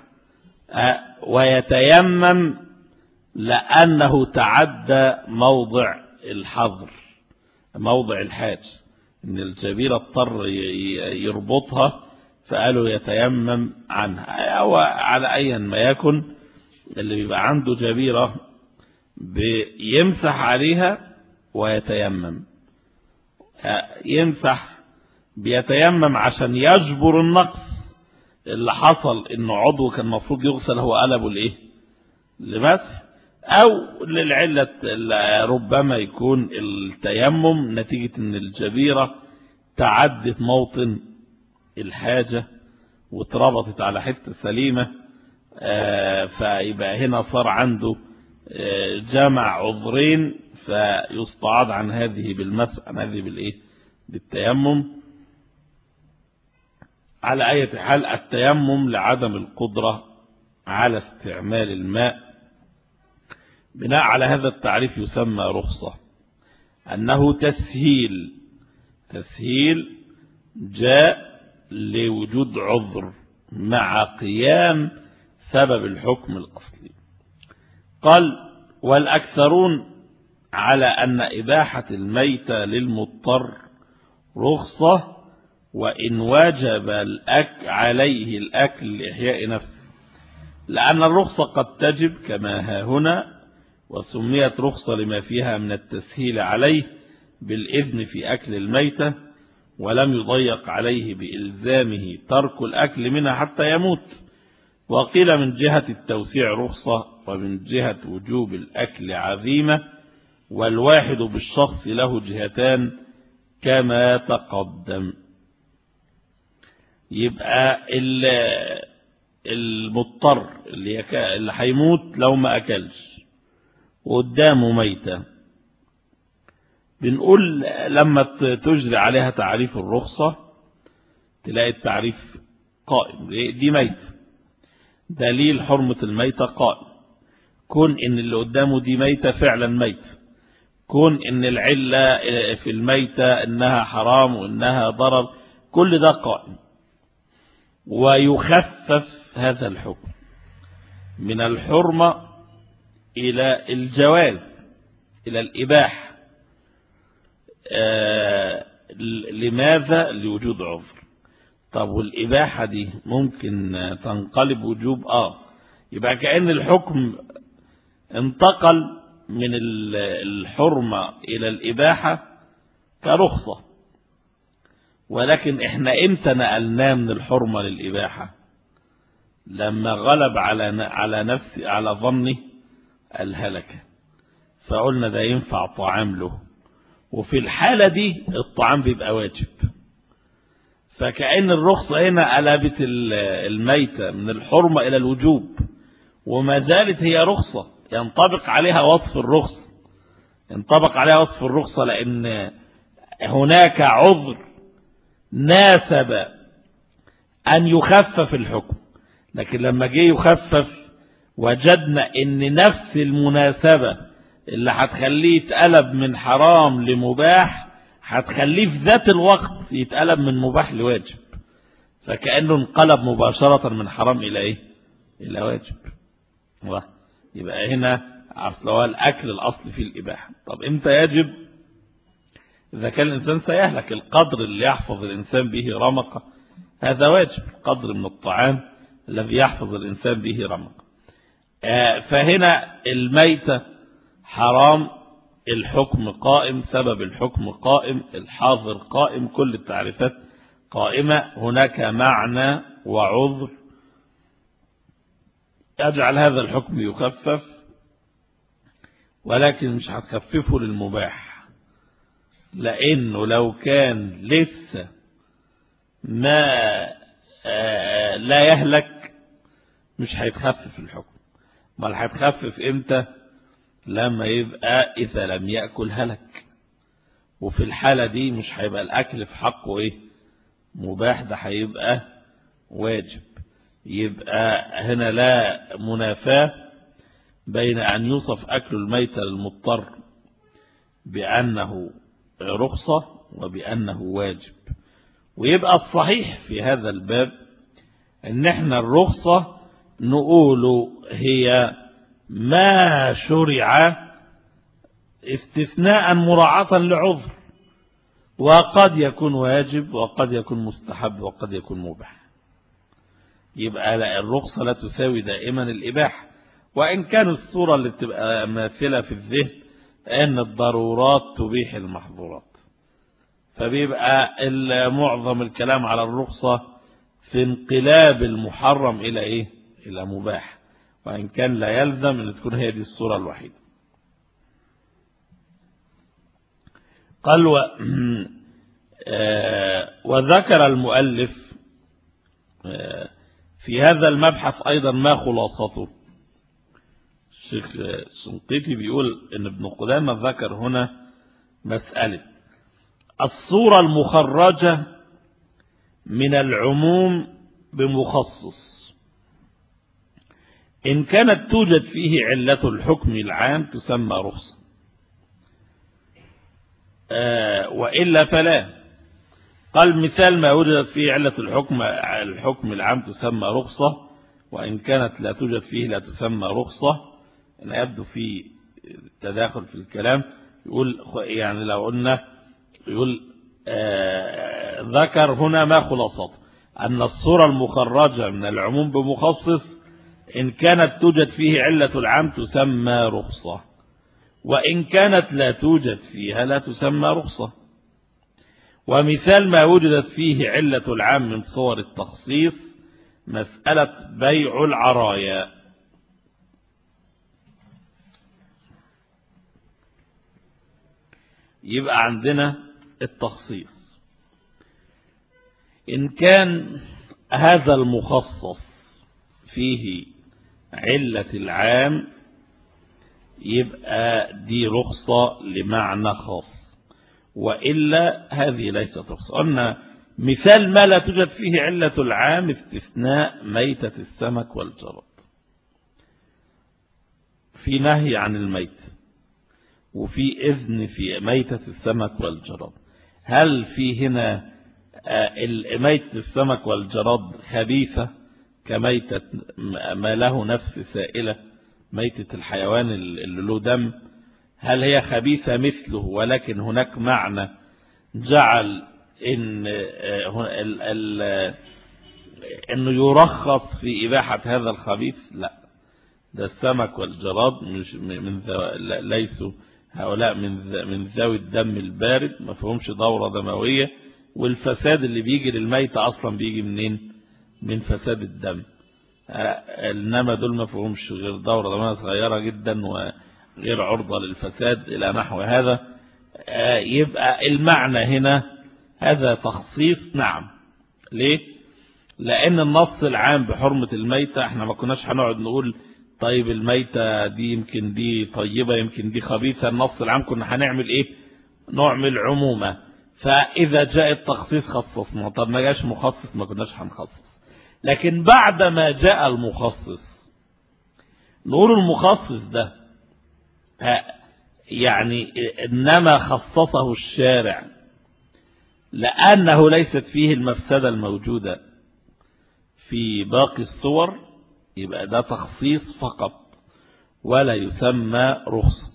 ويتيمم لأنه تعدى موضع الحظر، موضع الحاج، ان الجبيرة اضطر يربطها، فقالوا يتيمم عنها. أو على أي ما يكن، اللي بيبقى عنده جبيرة بيمسح عليها ويتيمم. يمسح بيتيمم عشان يجبر النقص اللي حصل، انه عضو كان المفروض يغسل هو قلبه لايه؟ لمسح، او للعلة ربما يكون التيمم نتيجة ان الجبيرة تعدت موطن الحاجة واتربطت على حتة سليمة، فيبقى هنا صار عنده جمع عذرين، فيستعاض عن هذه بالمسح، عن هذه بالايه؟ بالتيمم. على أي حال التيمم لعدم القدرة على استعمال الماء، بناء على هذا التعريف يسمى رخصة، أنه تسهيل. تسهيل جاء لوجود عذر مع قيام سبب الحكم الأصلي. قال والأكثرون على أن إباحة الميتة للمضطر رخصة، وإن وجب الأكل عليه الأكل لإحياء نفسه، لأن الرخصة قد تجب كما ها هنا، وسميت رخصة لما فيها من التسهيل عليه بالإذن في أكل الميتة، ولم يضيق عليه بإلزامه ترك الأكل منها حتى يموت. وقيل من جهة التوسيع رخصة، ومن جهة وجوب الأكل عزيمة، والواحد بالشخص له جهتان كما تقدم. يبقى المضطر اللي اللي هيموت لو ما أكلش وقدامه ميتة، بنقول لما تجري عليها تعريف الرخصة تلاقي التعريف قائم، دي ميتة، دليل حرمة الميتة قائم، كون ان اللي قدامه دي ميتة فعلا ميتة، كون ان العلة في الميتة انها حرام وانها ضرر، كل ده قائم. ويخفف هذا الحكم من الحرمة إلى الجواز، إلى الإباحة. آه لماذا؟ لوجود عذر. طب والإباحة دي ممكن تنقلب وجوب؟ آه يبقى كأن الحكم انتقل من الحرمة إلى الإباحة كرخصة، ولكن احنا امتى نقلناه من الحرمة للإباحة؟ لما غلب على على نفسي على ظني الهلكة، فقلنا ده ينفع طعام له، وفي الحالة دي الطعام بيبقى واجب. فكأن الرخصة هنا قلبت الميتة من الحرمة إلى الوجوب، وما زالت هي رخصة ينطبق عليها وصف الرخصة، ينطبق عليها وصف الرخصة لأن هناك عذر ناسب أن يخفف الحكم. لكن لما جه يخفف وجدنا ان نفس المناسبة اللي هتخليه يتقلب من حرام لمباح هتخليه في ذات الوقت يتقلب من مباح لواجب، فكأنه انقلب مباشرة من حرام إلى إيه؟ إلى واجب. يبقى هنا أصله الأكل الأصل في الإباحة. طب إمتى يجب؟ إذا كان الإنسان سيهلك، القدر اللي يحفظ الإنسان به رمقه هذا واجب، قدر من الطعام الذي يحفظ الإنسان به رمقه. فهنا الميتة حرام، الحكم قائم، سبب الحكم قائم، الحاضر قائم، كل التعريفات قائمة. هناك معنى وعذر يجعل هذا الحكم يخفف، ولكن مش هتخففه للمباح، لأنه لو كان لسه ما لا يهلك مش هيتخفف الحكم. بل هيتخفف امتى؟ لما يبقى إذا لم يأكل هلك، وفي الحالة دي مش هيبقى الأكل في حقه إيه؟ مباح، ده هيبقى واجب. يبقى هنا لا منافاة بين أن يوصف أكل الميتة للمضطر بأنه رخصة وبأنه واجب. ويبقى الصحيح في هذا الباب ان احنا الرخصة نقول هي ما شرع استثناء مراعاة لعذر، وقد يكون واجب وقد يكون مستحب وقد يكون مباح. يبقى الرخصة لا تساوي دائما الإباحة، وإن كان الصورة اللي بتبقى ماثلة في الذهن أن الضرورات تبيح المحظورات، فبيبقى معظم الكلام على الرخصة في انقلاب المحرم إلى إيه؟ إلى مباح، وإن كان لا يلزم أن تكون هي دي الصورة الوحيدة. قال و... وذكر المؤلف في هذا المبحث أيضا ما خلاصته. الشيخ الشنقيطي بيقول إن ابن قدامة ذكر هنا مسألة الصورة المخرجة من العموم بمخصص، إن كانت توجد فيه علة الحكم العام تسمى رخصة، آه وإلا فلا. قال مثال ما وجدت فيه علة الحكم الحكم العام تسمى رخصة، وإن كانت لا توجد فيه لا تسمى رخصة. أنا يبدو في تداخل في الكلام. يقول يعني لو قلنا يقول آه ذكر هنا ما خلاصته أن الصورة المخرجة من العموم بمخصص إن كانت توجد فيه علة العام تسمى رخصة. وإن كانت لا توجد فيها لا تسمى رخصة. ومثال ما وجدت فيه علة العام من صور التخصيص مسألة بيع العرايا. يبقى عندنا التخصيص، إن كان هذا المخصص فيه علة العام يبقى دي رخصة لمعنى خاص، وإلا هذه ليست رخصة. قلنا مثال ما لا توجد فيه علة العام استثناء ميتة السمك والجراد، في نهي عن الميت وفي إذن في ميتة السمك والجراد. هل في هنا ميتة السمك والجراد خبيثة كميتة ما له نفس سائلة، ميتة الحيوان اللي له دم؟ هل هي خبيثة مثله ولكن هناك معنى جعل إن إنه يرخص في إباحة هذا الخبيث؟ لا، ده السمك والجراد مش من ليسوا هؤلاء من من ذوي الدم البارد، ما فيهمش دورة دموية، والفساد اللي بيجي للميتة أصلا بيجي منين؟ من فساد الدم. إنما دول ما فيهمش غير دورة دموية صغيرة جدا وغير عرضة للفساد إلى نحو هذا. يبقى المعنى هنا هذا تخصيص. نعم. ليه؟ لأن النص العام بحرمة الميتة احنا ما كناش هنقعد نقول طيب الميتة دي يمكن دي طيبة يمكن دي خبيثة. النص العام كنا هنعمل ايه؟ نعمل عمومة. فإذا جاء التخصيص خصصنا، طب ما جاش مخصص ما كناش هنخصص. لكن بعد ما جاء المخصص نقول المخصص ده يعني إنما خصصه الشارع لأنه ليست فيه المفسدة الموجودة في باقي الصور، يبقى ده تخصيص فقط ولا يسمى رخصة.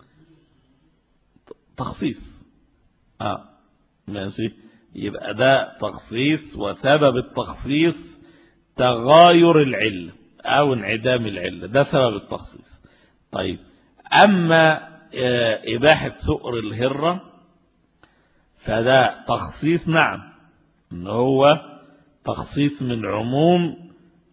تخصيص اه ماشي، يبقى ده تخصيص، وسبب التخصيص تغاير العلة او انعدام العلة، ده سبب التخصيص. طيب اما اباحة سؤر الهرة فده تخصيص، نعم ان هو تخصيص من عموم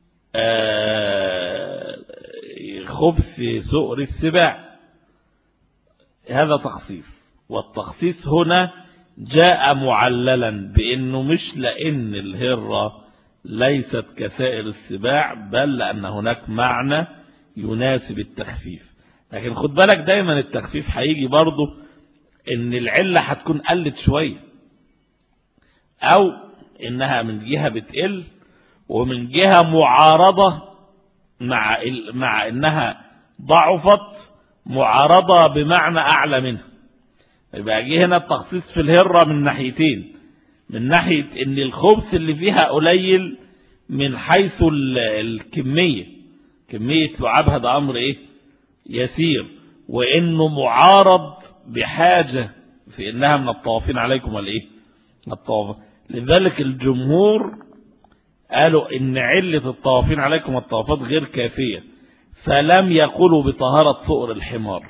خبث سؤر السباع، هذا تخصيص. والتخصيص هنا جاء معللا بأنه مش لأن الهرة ليست كسائر السباع، بل لأن هناك معنى يناسب التخفيف. لكن خد بالك دايما التخفيف هيجي برضه ان العلة هتكون قلت شوية، او انها من جهة بتقل ومن جهة معارضة مع مع انها ضعفت معارضة بمعنى اعلى منها. يبقى جه هنا التخصيص في الهرة من ناحيتين، من ناحية ان الخبث اللي فيها قليل من حيث الكمية، كمية لعابها ده امر ايه يسير، وانه معارض بحاجة في انها من الطوافين عليكم والايه الطواف. لذلك الجمهور قالوا ان علة الطوافين عليكم والطوافات غير كافية، فلم يقولوا بطهارة سؤر الحمار.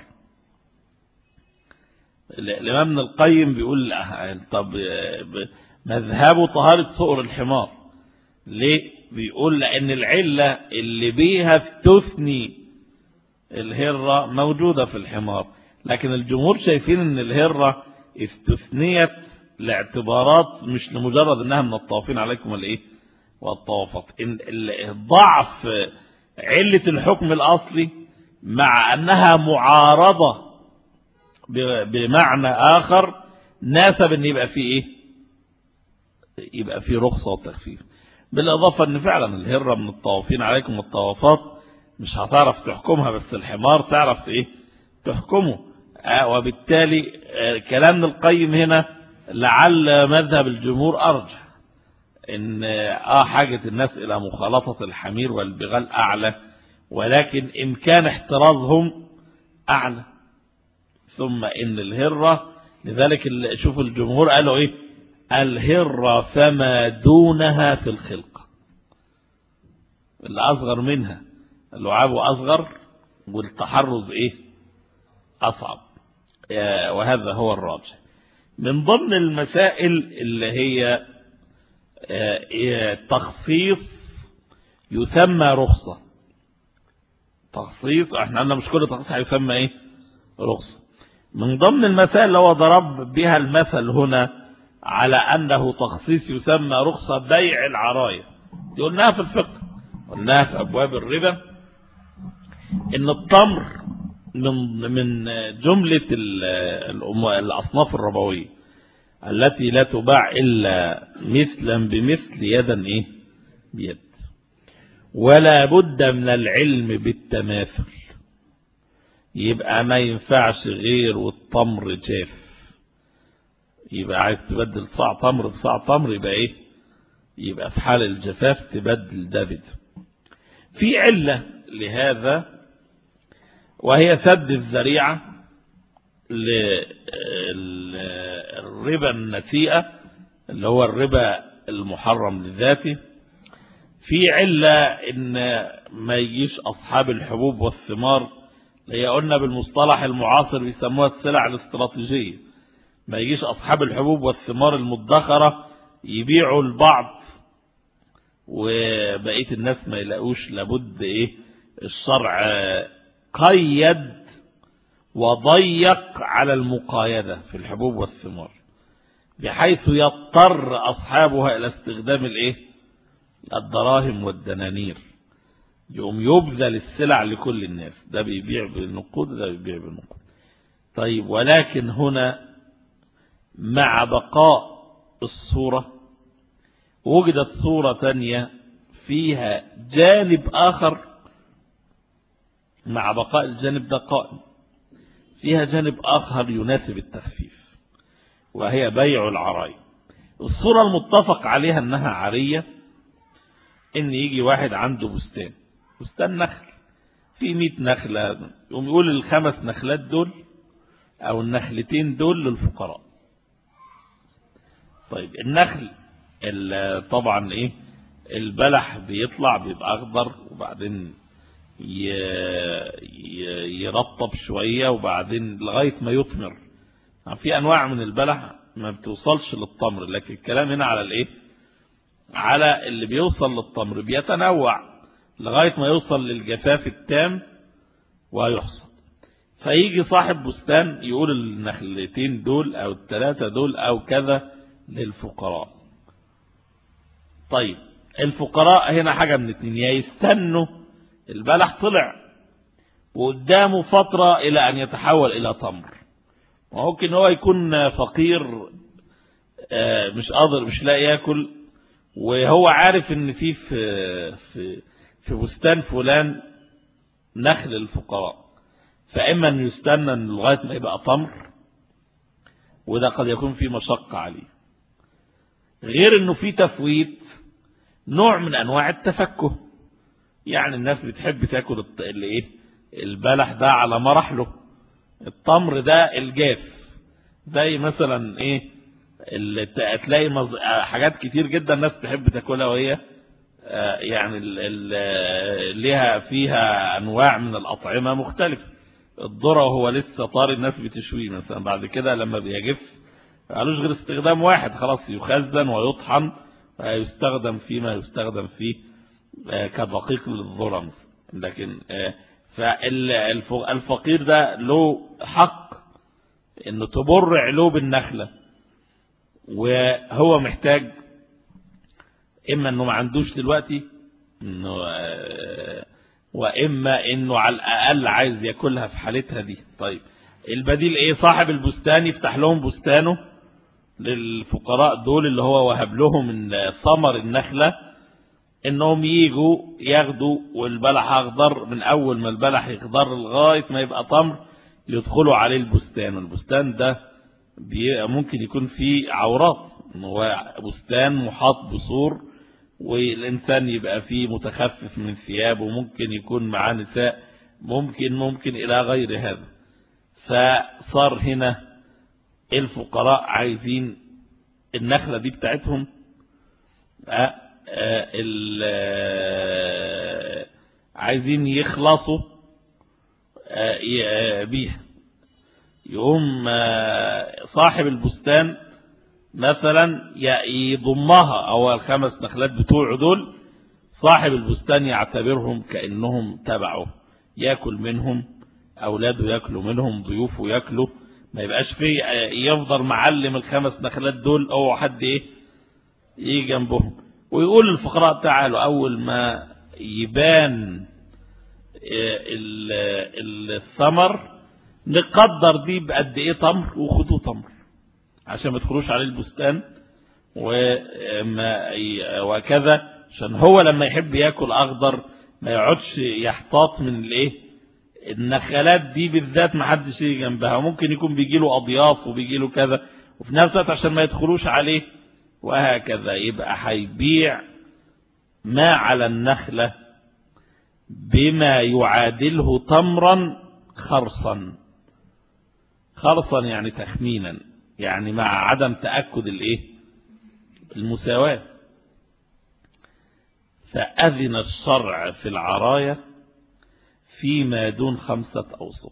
الإمام ابن القيم بيقول طب مذهبه طهارة سؤر الحمار. ليه؟ بيقول لأن العلة اللي بيها استثني الهرة موجودة في الحمار، لكن الجمهور شايفين ان الهرة استثنيت لاعتبارات مش لمجرد انها من الطوافين عليكم والايه والطوافات. ضعف علة الحكم الأصلي مع أنها معارضة بمعنى آخر ناسب أن يبقى فيه إيه؟ يبقى فيه رخصة وتخفيف. بالإضافة أن فعلا الهرة من الطوافين عليكم والطوافات مش هتعرف تحكمها، بس الحمار تعرف إيه تحكمه. آه وبالتالي آه كلام القيم هنا لعل مذهب الجمهور أرجح، ان اه حاجة الناس الى مخالطة الحمير والبغال اعلى، ولكن امكان احترازهم اعلى. ثم ان الهرة، لذلك شوفوا الجمهور قالوا ايه؟ الهرة فما دونها في الخلق، اللي اصغر منها اللعاب اصغر والتحرز ايه أصعب، وهذا هو الراجح. من ضمن المسائل اللي هي تخصيص يسمى رخصة. تخصيص احنا قلنا مش كل تخصيص هيسمى ايه رخصة. من ضمن المسائل اللي هو ضرب بها المثل هنا على أنه تخصيص يسمى رخصة بيع العراية. دي قلناها في الفقه، قلناها في أبواب الربا، إن التمر من من جملة الأصناف الربوية التي لا تباع إلا مثلا بمثل يدا إيه بيد، ولا بد من العلم بالتماثل. يبقى ما ينفعش غير والتمر جاف، يبقى عايز تبدل صاع تمر بصاع تمر، يبقى ايه يبقى في حال الجفاف تبدل ده بده. في علة لهذا وهي سد الذريعة للربا النسيئة اللي هو الربا المحرم لذاته. في علة ان ما يجيش اصحاب الحبوب والثمار اللي قلنا بالمصطلح المعاصر بيسموها السلع الاستراتيجية، ما يجيش أصحاب الحبوب والثمار المدخرة يبيعوا البعض وبقية الناس ما يلاقوش. لابد إيه الشرع قيد وضيق على المقايدة في الحبوب والثمار بحيث يضطر أصحابها إلى استخدام الإيه الدراهم والدنانير، يوم يبذل السلع لكل الناس، ده بيبيع بالنقود ده بيبيع بالنقود. طيب ولكن هنا مع بقاء الصورة وجدت صورة تانية فيها جانب آخر، مع بقاء الجانب ده قائم فيها جانب آخر يناسب التخفيف، وهي بيع العراية. الصورة المتفق عليها أنها عارية، إن يجي واحد عنده بستان بستان نخل في مئة نخلة، يقوم يقول الخمس نخلات دول أو النخلتين دول للفقراء. طيب النخل طبعا إيه البلح بيطلع بيبقى أخضر وبعدين يرطب شوية وبعدين لغاية ما يثمر. في أنواع من البلح ما بتوصلش للتمر، لكن الكلام هنا على الإيه على اللي بيوصل للتمر، بيتنوع لغاية ما يوصل للجفاف التام ويحصد. فيجي صاحب بستان يقول النخلتين دول أو الثلاثة دول أو كذا للفقراء. طيب الفقراء هنا حاجة من اتنين، يا يستنوا البلح طلع وقدامه فترة إلى أن يتحول إلى تمر، ممكن هو يكون فقير مش قادر مش لاقي ياكل، وهو عارف ان في في في بستان فلان نخل الفقراء، فاما ان يستنى لغايه ما يبقى تمر، وده قد يكون في مشقه عليه، غير انه في تفويت نوع من انواع التفكه. يعني الناس بتحب تاكل الايه البلح ده على مراحله، التمر ده الجاف، زي مثلا ايه اللي تلاقي مز... حاجات كتير جدا الناس تحب تاكلها وهي يعني ليها فيها انواع من الاطعمه مختلفه. الذره وهو لسه طاري الناس بتشويه مثلا، بعد كده لما بيجف قالوش غير استخدام واحد، خلاص يخزن ويطحن ويستخدم فيما يستخدم فيه كدقيق للذره. لكن فالفقير ده له حق انه تبر علوب النخله، وهو محتاج اما انه ما عندوش دلوقتي انه واما انه على الاقل عايز ياكلها في حالتها دي. طيب البديل ايه؟ صاحب البستان يفتح لهم بستانه للفقراء دول اللي هو وهب لهم من ثمر النخله، انهم ييجوا ياخدوا والبلح اخضر، من اول ما البلح يخضر لغايه ما يبقى تمر يدخلوا عليه البستان. والبستان ده ممكن يكون فيه عورات، هو بستان محاط بسور والإنسان يبقى فيه متخفف من ثيابه، ممكن يكون معاه نساء، ممكن ممكن إلى غير هذا. فصار هنا الفقراء عايزين النخلة دي بتاعتهم عايزين يخلصوا بيها، يقوم صاحب البستان مثلا يضمها، أو الخمس نخلات بتوعه دول صاحب البستان يعتبرهم كأنهم تبعه، يأكل منهم، أولاده يأكلوا منهم، ضيوفه يأكلوا، ما يبقاش فيه يفضل معلم الخمس نخلات دول أو حد إيه يجي جنبهم. ويقول للفقراء تعالوا أول ما يبان الثمر نقدر دي بقد إيه تمر وخدوا تمر عشان ما تدخلوش عليه البستان وكذا، عشان هو لما يحب يأكل أخضر ما يقعدش يحتاط من الإيه النخلات دي بالذات، ما حدش يجي جنبها، وممكن يكون بيجي له أضياف وبيجي له كذا، وفي نفس الوقت عشان ما يدخلوش عليه وهكذا. يبقى هيبيع ما على النخلة بما يعادله تمرا خرصا. خرصا يعني تخمينا، يعني مع عدم تأكد الايه المساواة. فأذن الشرع في العراية فيما دون خمسة أوسق.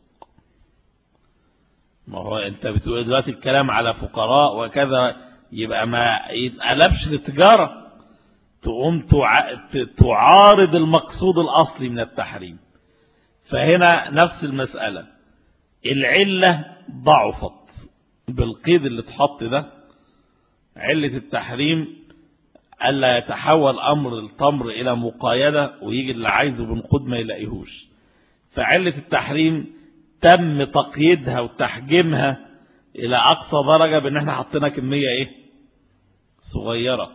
ما هو انت بتقول دلوقتي الكلام على فقراء وكذا، يبقى ما يتقلبش للتجارة، تقوم تعارض المقصود الأصلي من التحريم. فهنا نفس المسألة، العلة ضعفت بالقيد اللي اتحط ده، علة التحريم ألا يتحول أمر التمر إلى مقايدة ويجي اللي عايزه بنقود ما يلاقيهوش. فعلة التحريم تم تقييدها وتحجيمها إلى أقصى درجة بأن احنا حطينا كمية إيه صغيرة،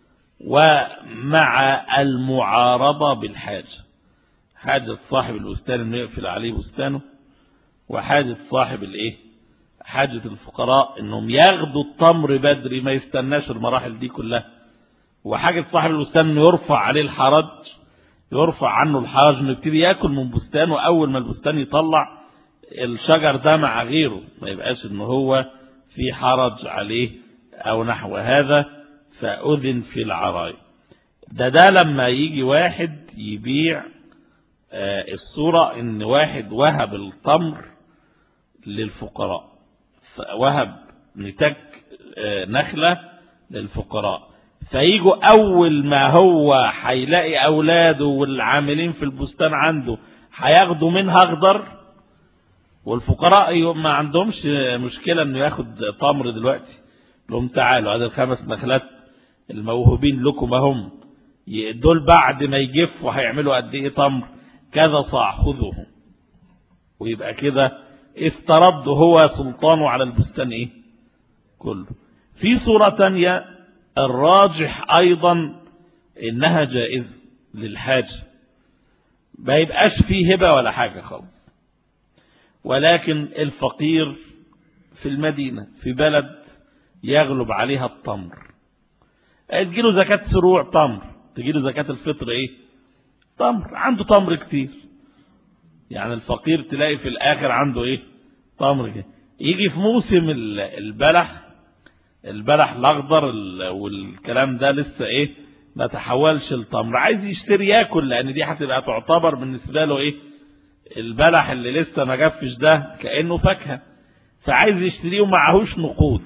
ومع المعارضة بالحاجة، حاجة صاحب البستان انه يقفل عليه بستانه، وحاجة صاحب الايه حاجة الفقراء انهم ياخدوا التمر بدري ما يستناش المراحل دي كلها، وحاجة صاحب البستان انه يرفع عليه الحرج، يرفع عنه الحرج انه يبتدي ياكل من بستانه اول ما البستان يطلع الشجر ده مع غيره، ما يبقاش انه هو في حرج عليه او نحو هذا. فأذن في العراية ده ده لما يجي واحد يبيع آه الصورة ان واحد وهب التمر للفقراء، وهب نتاج آه نخلة للفقراء، فييجوا اول ما هو هيلاقي اولاده والعاملين في البستان عنده هياخدوا منها اخضر، والفقراء ما عندهمش مشكلة انه ياخد تمر دلوقتي، لهم تعالوا هذا الخمس نخلات الموهوبين لكم هم دول بعد ما يجفوا هيعملوا قد ايه تمر كذا صاع خذوهم، ويبقى كده استرد هو سلطانه على البستان ايه كله. في صورة تانية الراجح ايضا انها جائزة للحاجة، ما يبقاش فيه هبة ولا حاجة خالص، ولكن الفقير في المدينة في بلد يغلب عليها التمر، تجيله زكاة سروع تمر، تجيله زكاة الفطر ايه تمر، عنده تمر كتير، يعني الفقير تلاقي في الاخر عنده ايه تمر كده. يجي في موسم البلح، البلح الاخضر والكلام ده لسه ايه ما تحولش التمر، عايز يشتري ياكل، لان دي هتبقى تعتبر بالنسبة له ايه البلح اللي لسه ما جفش ده كأنه فاكهة، فعايز يشتريه ومعهوش نقود،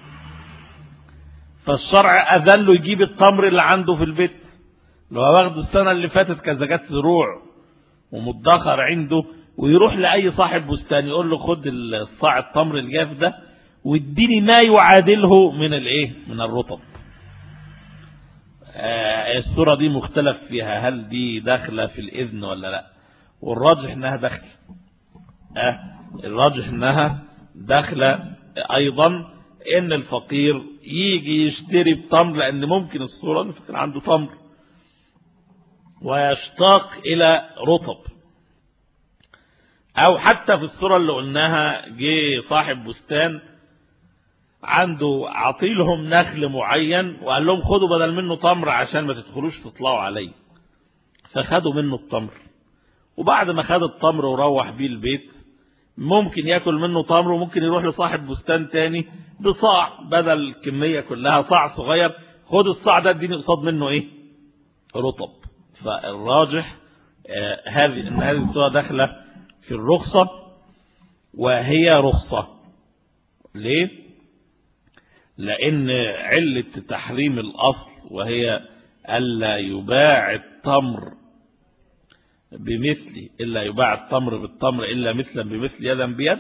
فالشرع أذن له يجيب التمر اللي عنده في البيت لو واخده السنة اللي فاتت كزكاة زروع ومدخر عنده، ويروح لأي صاحب بستان يقول له خد الصاع التمر الجاف ده واديني ما يعادله من الايه من الرطب. آه الصورة دي مختلف فيها، هل دي داخلة في الإذن ولا لا؟ والراجح انها داخل آه الراجح انها داخلة ايضا، ان الفقير يجي يشتري بتمر، لان ممكن الصورة ان فكر عنده تمر ويشتاق الى رطب، او حتى في الصورة اللي قلناها جه صاحب بستان عنده عطيلهم نخل معين وقال لهم خدوا بدل منه تمر عشان ما تدخلوش تطلعوا عليه، فخدوا منه التمر، وبعد ما خد التمر وروح بيه البيت ممكن ياكل منه تمر، وممكن يروح لصاحب بستان تاني بصاع بدل الكمية كلها صاع صغير، خد الصاع ده اديني قصاد منه ايه رطب. فالراجح آه هذه ان هذه الصورة داخلة في الرخصة، وهي رخصة ليه؟ لأن علة تحريم الأصل وهي ألا يباع التمر بمثله، إلا يباع التمر بالتمر إلا مثلا بمثل يدا بيد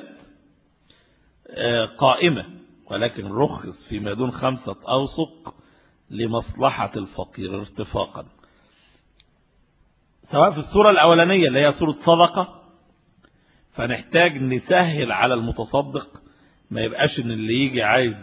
قائمة، ولكن رخص فيما دون خمسة أوسق لمصلحة الفقير ارتفاقا. سواء في الصورة الأولانية اللي هي صورة صدقة، فنحتاج نسهل على المتصدق، ما يبقاش ان اللي يجي عايز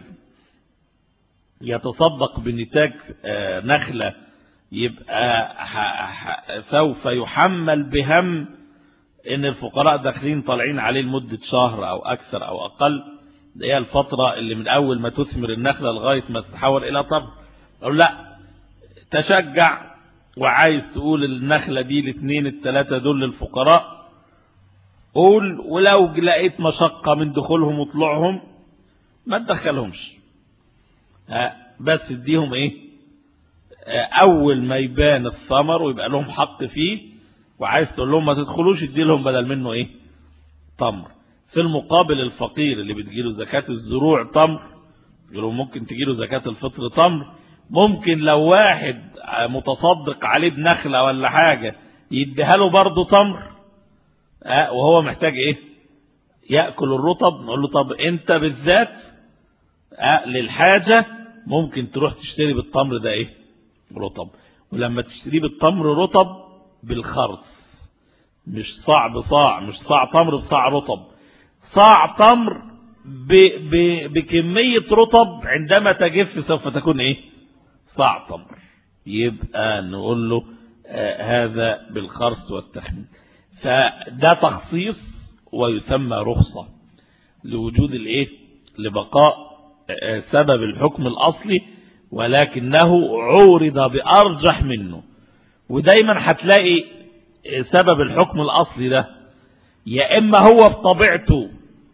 يتصدق بنتاج نخلة يبقى سوف يحمل بهم ان الفقراء داخلين طالعين عليه لمدة شهر او اكثر او اقل، هي الفترة اللي من اول ما تثمر النخلة لغاية ما تتحول الى طب. اقول لا، تشجع وعايز تقول النخلة دي الاثنين الثلاثة دول للفقراء قول، ولو لقيت مشقة من دخولهم وطلوعهم ما تدخلهمش، بس اديهم ايه اول ما يبان الثمر ويبقى لهم حق فيه، وعايز تقول لهم ما تدخلوش ادي لهم بدل منه ايه تمر. في المقابل الفقير اللي بتجيله زكاة الزروع تمر، يقولوا ممكن تجيله زكاة الفطر تمر، ممكن لو واحد متصدق عليه بنخلة ولا حاجة يديها له برضه تمر وهو محتاج ايه يأكل الرطب، نقول له طب انت بالذات للحاجة ممكن تروح تشتري بالتمر ده ايه رطب، ولما تشتريه بالتمر رطب بالخرص، مش صاع بصاع، مش صاع تمر بصاع رطب، صاع تمر ب ب بكمية رطب عندما تجف سوف تكون ايه صاع تمر، يبقى نقول له آه هذا بالخرص والتخمين. فده تخصيص ويسمى رخصة لوجود الايه لبقاء آه سبب الحكم الاصلي، ولكنه عورض بارجح منه. ودايما هتلاقي سبب الحكم الاصلي ده يا اما هو بطبيعته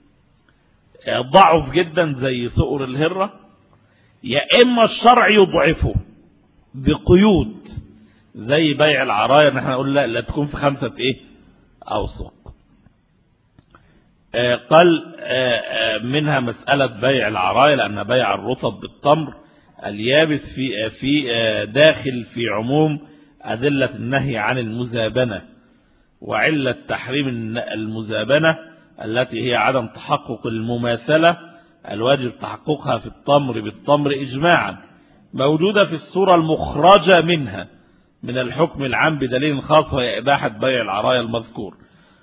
ضعف جدا زي سؤر الهرة، يا اما الشرع يضعفه بقيود زي بيع العراية، ان احنا نقول لا, لا تكون في خمسة ايه اوسق. آه قال آه آه منها مسألة بيع العراية، لان بيع الرطب بالتمر اليابس في في آه داخل في عموم أدلة النهي عن المزابنة، وعلة تحريم المزابنة التي هي عدم تحقق المماثلة الواجب تحققها في التمر بالتمر إجماعا، موجودة في الصورة المخرجة منها من الحكم العام بدليل خاص، وهي إباحة بيع العراية المذكور.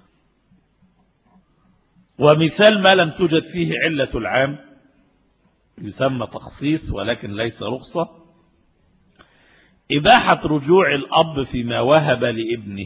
ومثال ما لم توجد فيه علة العام يسمى تخصيص ولكن ليس رخصة، إباحة رجوع الأب فيما وهب لابنه،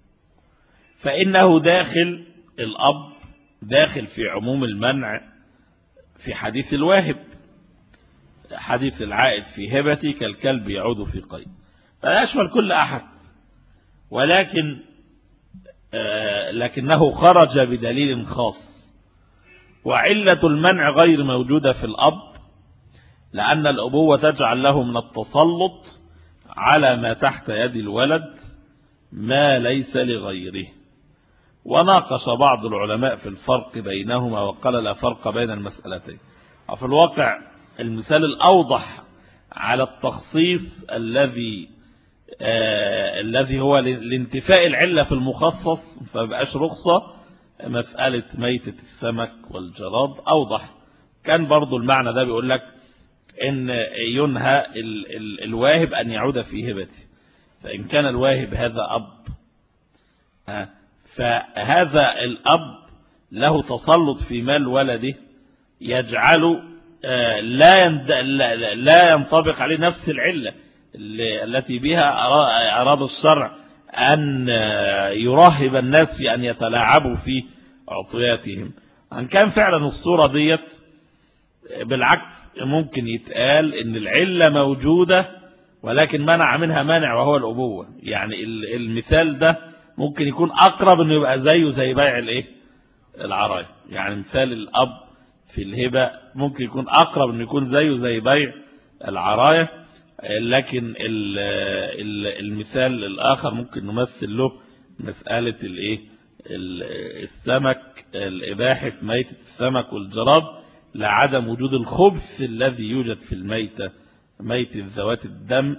فإنه داخل الأب داخل في عموم المنع في حديث الواهب، حديث العائد في هبتي كالكلب يعود في قيد، فلا يشمل كل أحد، ولكن آه لكنه خرج بدليل خاص. وعلة المنع غير موجودة في الأب، لأن الأبوة تجعل له من التسلط على ما تحت يد الولد ما ليس لغيره. وناقش بعض العلماء في الفرق بينهما وقال لا فرق بين المسألتين. وفي الواقع المثال الأوضح على التخصيص الذي آه الذي هو لانتفاء العلة في المخصص فبقاش رخصة، مسألة ميتة السمك والجراد أوضح. كان برضو المعنى ده بيقول لك إن ينهى ال ال الواهب أن يعود في هبته، فإن كان الواهب هذا أب آه فهذا الأب له تسلط في مال ولده يجعله آه لا لا ينطبق عليه نفس العلة التي بها أراد الشرع أن يرهب الناس في أن يتلاعبوا في عطياتهم. أن كان فعلا الصورة ديت بالعكس ممكن يتقال إن العلة موجودة ولكن منع منها مانع وهو الأبوة. يعني المثال ده ممكن يكون أقرب إنه يبقى زيه زي بيع الإيه العراية، يعني مثال الأب في الهبة ممكن يكون أقرب إنه يكون زيه زي بيع العراية، لكن المثال الآخر ممكن نمثل له مسألة الإيه السمك، الإباحة ميتة السمك والجراد، لعدم وجود الخبث الذي يوجد في الميتة. ميتة ذوات الدم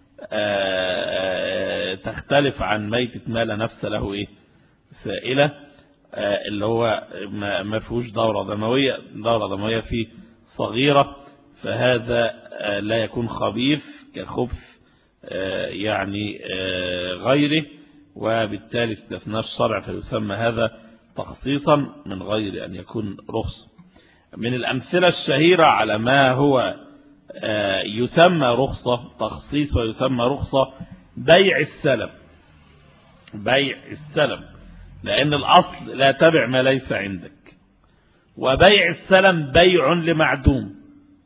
تختلف عن ميتة ما لا نفس له إيه سائلة، اللي هو ما فيهوش دورة دموية، دورة دموية فيه صغيرة، فهذا لا يكون خبيث كخبث يعني غيره، وبالتالي استثناء الشرع فيسمى هذا تخصيصا من غير أن يكون رخصة. من الأمثلة الشهيرة على ما هو يسمى رخصة تخصيص ويسمى رخصة بيع السلم. بيع السلم لأن الأصل لا تبع ما ليس عندك، وبيع السلم بيع لمعدوم،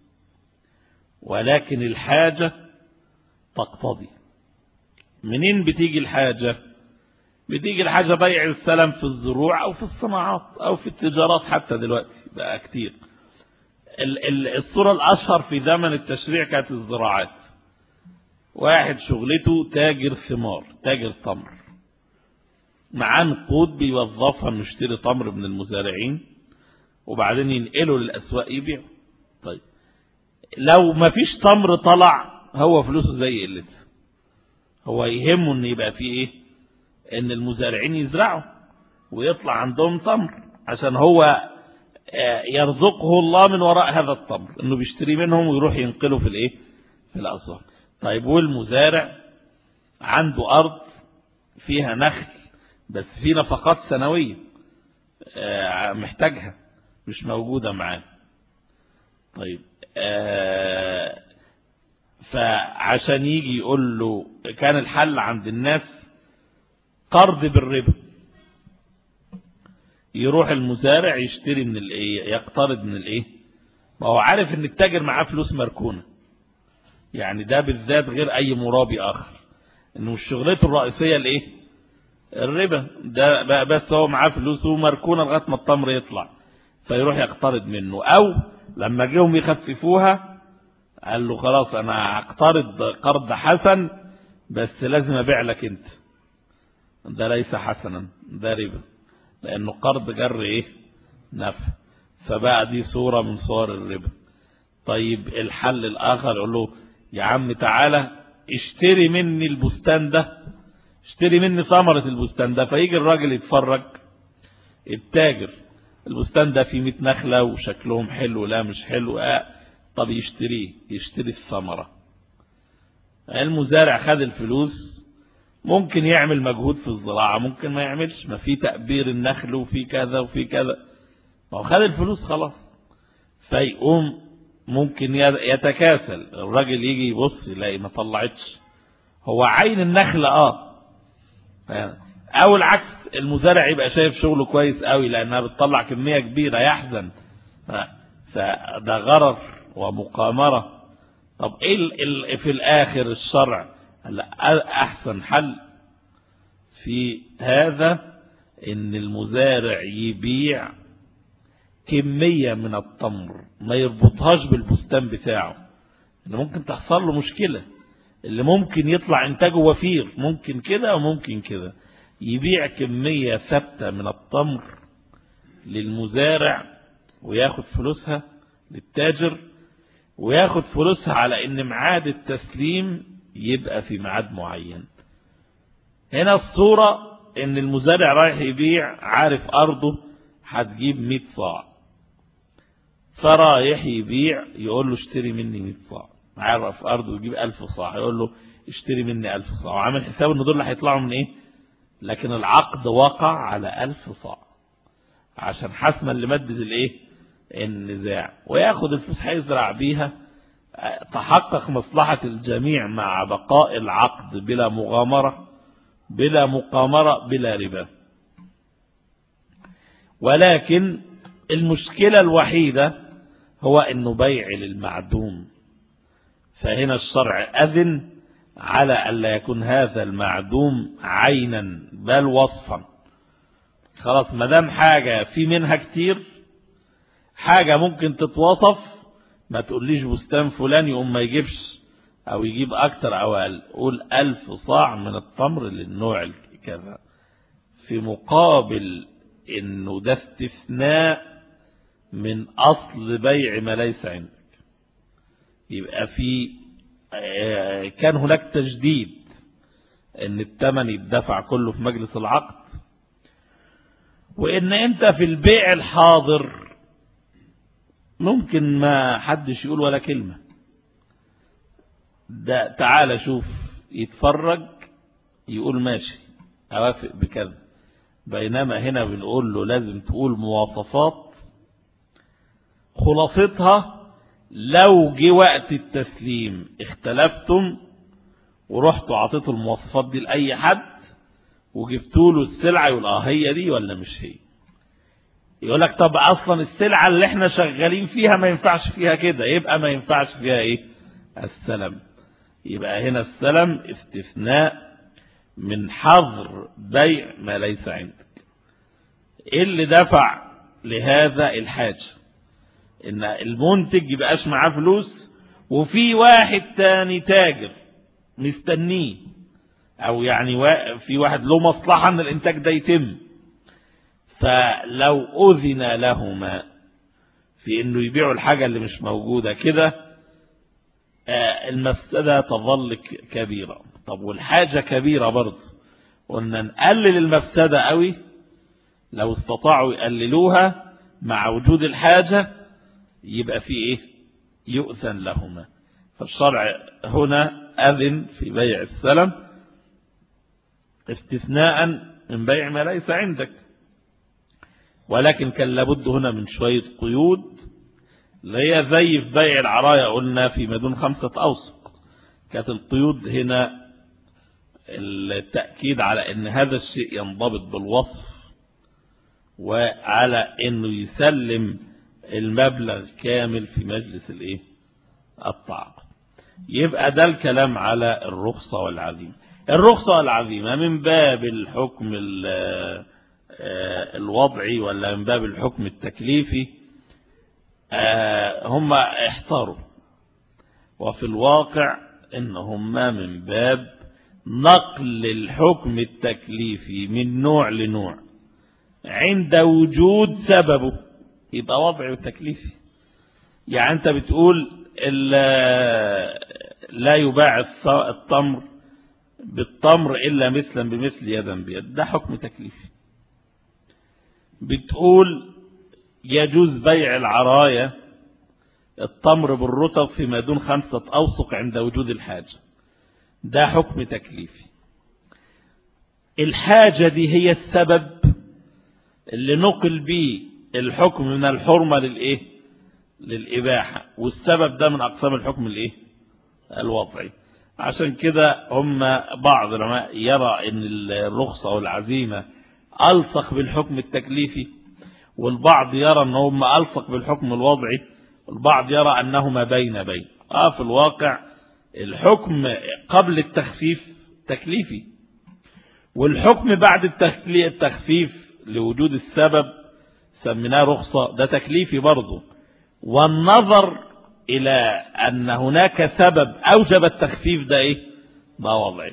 ولكن الحاجة تقتضي. منين بتيجي الحاجة؟ بتيجي الحاجة بيع السلم في الزروع أو في الصناعات أو في التجارات، حتى دلوقتي بقى كتير. الصورة الأشهر في زمن التشريع كانت الزراعات. واحد شغلته تاجر ثمار، تاجر تمر، معاه نقود بيوظفها انه يشتري تمر من المزارعين وبعدين ينقله للأسواق يبيعه. طيب لو ما فيش تمر طلع، هو فلوسه زي قلتها. هو يهمه ان يبقى فيه ايه؟ ان المزارعين يزرعوا ويطلع عندهم تمر، عشان هو يرزقه الله من وراء هذا التمر، انه بيشتري منهم ويروح ينقله في الايه؟ في الأسواق. طيب والمزارع عنده أرض فيها نخل بس في نفقات سنوية محتاجها مش موجودة معاه. طيب فعشان يجي يقول له، كان الحل عند الناس قرض بالربا. يروح المزارع يشتري من الايه؟ يقترض من الايه؟ ما هو عارف ان التاجر معاه فلوس مركونة، يعني ده بالذات غير اي مرابي اخر، انه مش شغلته الرئيسية الايه؟ الربا. ده بس هو معاه فلوسه مركونة لغاية ما التمر يطلع، فيروح يقترض منه. او لما جيهم يخففوها قال له خلاص انا اقترض قرض حسن بس لازم ابيع لك انت. ده ليس حسنا، ده ربا، لانه قرض جر ايه؟ نفع. فبقى دي صورة من صور الربا. طيب الحل الاخر يقول له يا عم تعالى اشتري مني البستان ده، اشتري مني ثمرة البستان ده. فيجي الراجل يتفرج، التاجر، البستان ده فيه مئة نخلة وشكلهم حلو، لا مش حلو، اه طب يشتريه، يشتري الثمرة. المزارع خد الفلوس، ممكن يعمل مجهود في الزراعة ممكن ما يعملش، ما في تأبير النخل وفي كذا وفي كذا، ما هو خد الفلوس خلاص. فيقوم ممكن يتكاسل الراجل، يجي يبص يلاقي ما طلعتش، هو عين النخل اه او العكس، المزارع يبقى شايف شغله كويس قوي لانها بتطلع كمية كبيرة يحزن، فده غرر ومقامرة. طب ايه في الاخر الشرع؟ احسن حل في هذا ان المزارع يبيع كمية من التمر، ما يربطهاش بالبستان بتاعه، اللي ممكن تحصل له مشكلة، اللي ممكن يطلع انتاجه وفير، ممكن كده وممكن كده. يبيع كمية ثابتة من التمر للمزارع وياخد فلوسها للتاجر، وياخد فلوسها على ان ميعاد التسليم يبقى في ميعاد معين. هنا الصورة ان المزارع رايح يبيع، عارف ارضه هتجيب مئة صاع، فرايح يبيع يقول له اشتري مني مئة صاع. عارف ارضه يجيب ألف صاع، يقول له اشتري مني ألف صاع، وعامل حساب ان دول اللي هيطلعوا من ايه؟ لكن العقد وقع على ألف صاع عشان حسما لمادة الايه؟ النزاع، وياخد الفلوس هيزرع بيها. تحقق مصلحة الجميع مع بقاء العقد بلا مغامرة، بلا مقامرة، بلا ربا. ولكن المشكلة الوحيدة هو انه بيع للمعدوم، فهنا الشرع أذن على ألا يكون هذا المعدوم عينا بل وصفا. خلاص مدام حاجة في منها كتير، حاجة ممكن تتوصف، ما تقوليش بستان فلان يقوم ما يجيبش او يجيب اكتر او اقل، قول ألف صاع من التمر للنوع كذا، في مقابل انه ده استثناء من أصل بيع ما ليس عندك. يبقى في كان هناك تجديد ان الثمن يدفع كله في مجلس العقد، وان انت في البيع الحاضر ممكن ما حدش يقول ولا كلمة، ده تعال شوف يتفرج يقول ماشي اوافق بكذا، بينما هنا بنقول له لازم تقول مواصفات خلاصتها لو جه وقت التسليم اختلفتم ورحتوا عطيتوا المواصفات دي لأي حد وجبتوا له السلعة يقول اه هي دي ولا مش هي. يقول لك طب اصلا السلعة اللي احنا شغالين فيها ما ينفعش فيها كده، يبقى ما ينفعش فيها ايه؟ السلم. يبقى هنا السلم استثناء من حظر بيع ما ليس عندك. ايه اللي دفع لهذا؟ الحاجة، ان المنتج يبقاش معاه فلوس وفي واحد تاني تاجر مستنيه، او يعني في واحد له مصلحة ان الانتاج ده يتم، فلو اذن لهما في انه يبيعوا الحاجة اللي مش موجودة كده المفسدة تظل كبيرة. طب والحاجة كبيرة برضه، قلنا نقلل المفسدة قوي لو استطاعوا يقللوها مع وجود الحاجة يبقى في ايه؟ يؤذن لهما. فالشرع هنا أذن في بيع السلم استثناء من بيع ما ليس عندك، ولكن كان لابد هنا من شوية قيود، اللي هي زي في بيع العراية قلنا في ما دون خمسة أوسق. كانت القيود هنا التأكيد على ان هذا الشيء ينضبط بالوصف، وعلى انه يسلم المبلغ كامل في مجلس الايه؟ التعاقد. يبقى ده الكلام على الرخصة والعزيمة. الرخصة والعزيمة من باب الحكم الوضعي ولا من باب الحكم التكليفي؟ هم احتاروا، وفي الواقع انهم من باب نقل الحكم التكليفي من نوع لنوع عند وجود سببه، يبقى وضعي وتكليفي. يعني انت بتقول لا يباع التمر بالتمر إلا مثلا بمثل يدا بيد، ده حكم تكليفي. بتقول يجوز بيع العراية التمر بالرطب فيما دون خمسة أوسق عند وجود الحاجة، ده حكم تكليفي. الحاجة دي هي السبب اللي نقل به الحكم من الحرمة للإيه؟ للإباحة، والسبب ده من أقسام الحكم الإيه؟ الوضعي. عشان كده هم بعض العلماء يرى ان الرخصة والعزيمة ألصق بالحكم التكليفي، والبعض يرى ان هم ألصق بالحكم الوضعي، والبعض يرى أنهما بين بين. آه في الواقع الحكم قبل التخفيف تكليفي، والحكم بعد التخفيف لوجود السبب سميناه رخصة، ده تكليفي برضه. والنظر إلى أن هناك سبب أوجب التخفيف ده إيه؟ ده وضعي.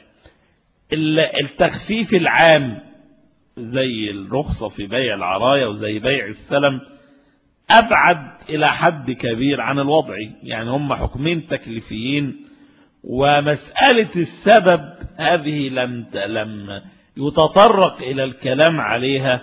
التخفيف العام زي الرخصة في بيع العراية وزي بيع السلم أبعد إلى حد كبير عن الوضعي، يعني هم حكمين تكليفيين، ومسألة السبب هذه لم لم يتطرق إلى الكلام عليها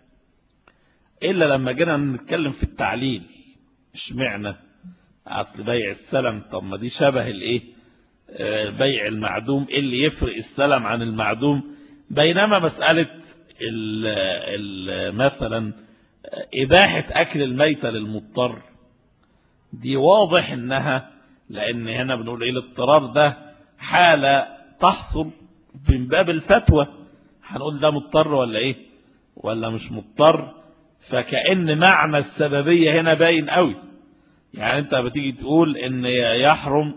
إلا لما جينا نتكلم في التعليل. اشمعنى أصل بيع السلم؟ طب ما دي شبه الايه؟ بيع المعدوم، ايه اللي يفرق السلم عن المعدوم؟ بينما مسألة ال ال مثلا إباحة أكل الميتة للمضطر دي واضح إنها، لأن هنا بنقول إيه؟ الاضطرار ده حالة تحصل من باب الفتوى، هنقول ده مضطر ولا إيه ولا مش مضطر، فكأن معنى السببية هنا باين قوي. يعني أنت بتيجي تقول إن يحرم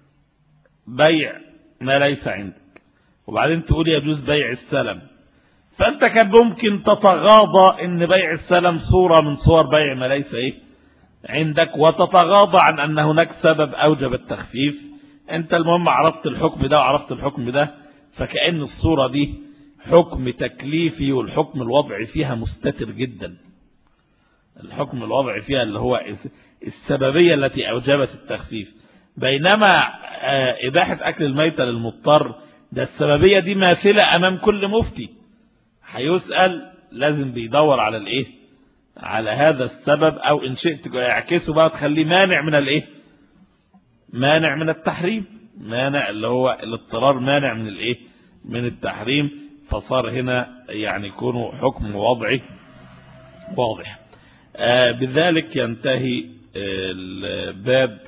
بيع ما ليس عندك، وبعدين تقول يجوز بيع السلم، فأنت كان ممكن تتغاضى إن بيع السلم صورة من صور بيع ما ليس إيه عندك، وتتغاضى عن أن هناك سبب أوجب التخفيف. أنت المهم عرفت الحكم ده وعرفت الحكم ده، فكأن الصورة دي حكم تكليفي والحكم الوضعي فيها مستتر جدا. الحكم الوضعي فيها اللي هو السببية التي أوجبت التخفيف، بينما إباحة أكل الميتة للمضطر ده السببية دي ماثلة أمام كل مفتي، هيسأل لازم بيدور على الإيه، على هذا السبب، أو إن شئت يعكسه بقى تخليه مانع من الإيه، مانع من التحريم، مانع اللي هو الاضطرار مانع من الإيه، من التحريم، فصار هنا يعني يكون حكم وضعي واضح. آه بذلك ينتهي باب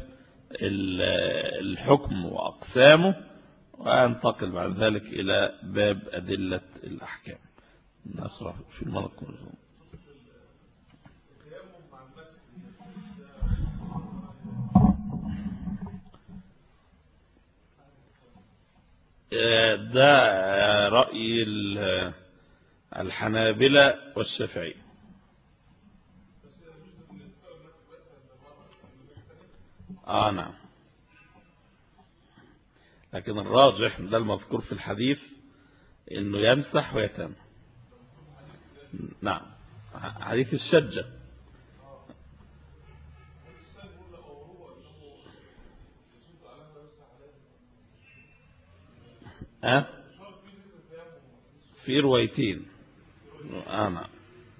الحكم وأقسامه، وأنتقل بعد ذلك إلى باب أدلة الأحكام. نشرح في المرة ده رأي الحنابلة والشافعية. آه نعم، لكن الراجح ده المذكور في الحديث انه يمسح ويتم. نعم، حديث الشجة. أه؟ في روايتين. آه نعم.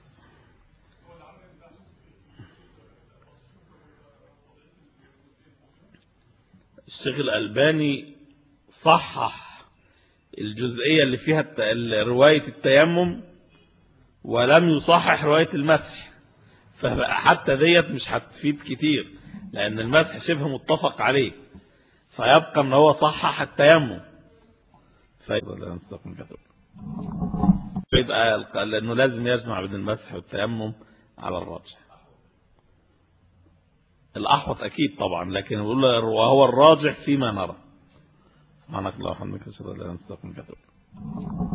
الشيخ الألباني صحح الجزئية اللي فيها رواية التيمم ولم يصحح رواية المسح، فحتى ديت مش هتفيد كتير لأن المسح شبه متفق عليه، فيبقى ان هو صحح التيمم فيبقى لأنه لازم يجمع بين المسح والتيمم على الراجح. الأحوط أكيد طبعا، لكن يقول وهو الراجح فيما نرى. سبحانك اللهم وبحمدك أشهد أن لا إله إلا أنت أستغفرك وأتوب إليك.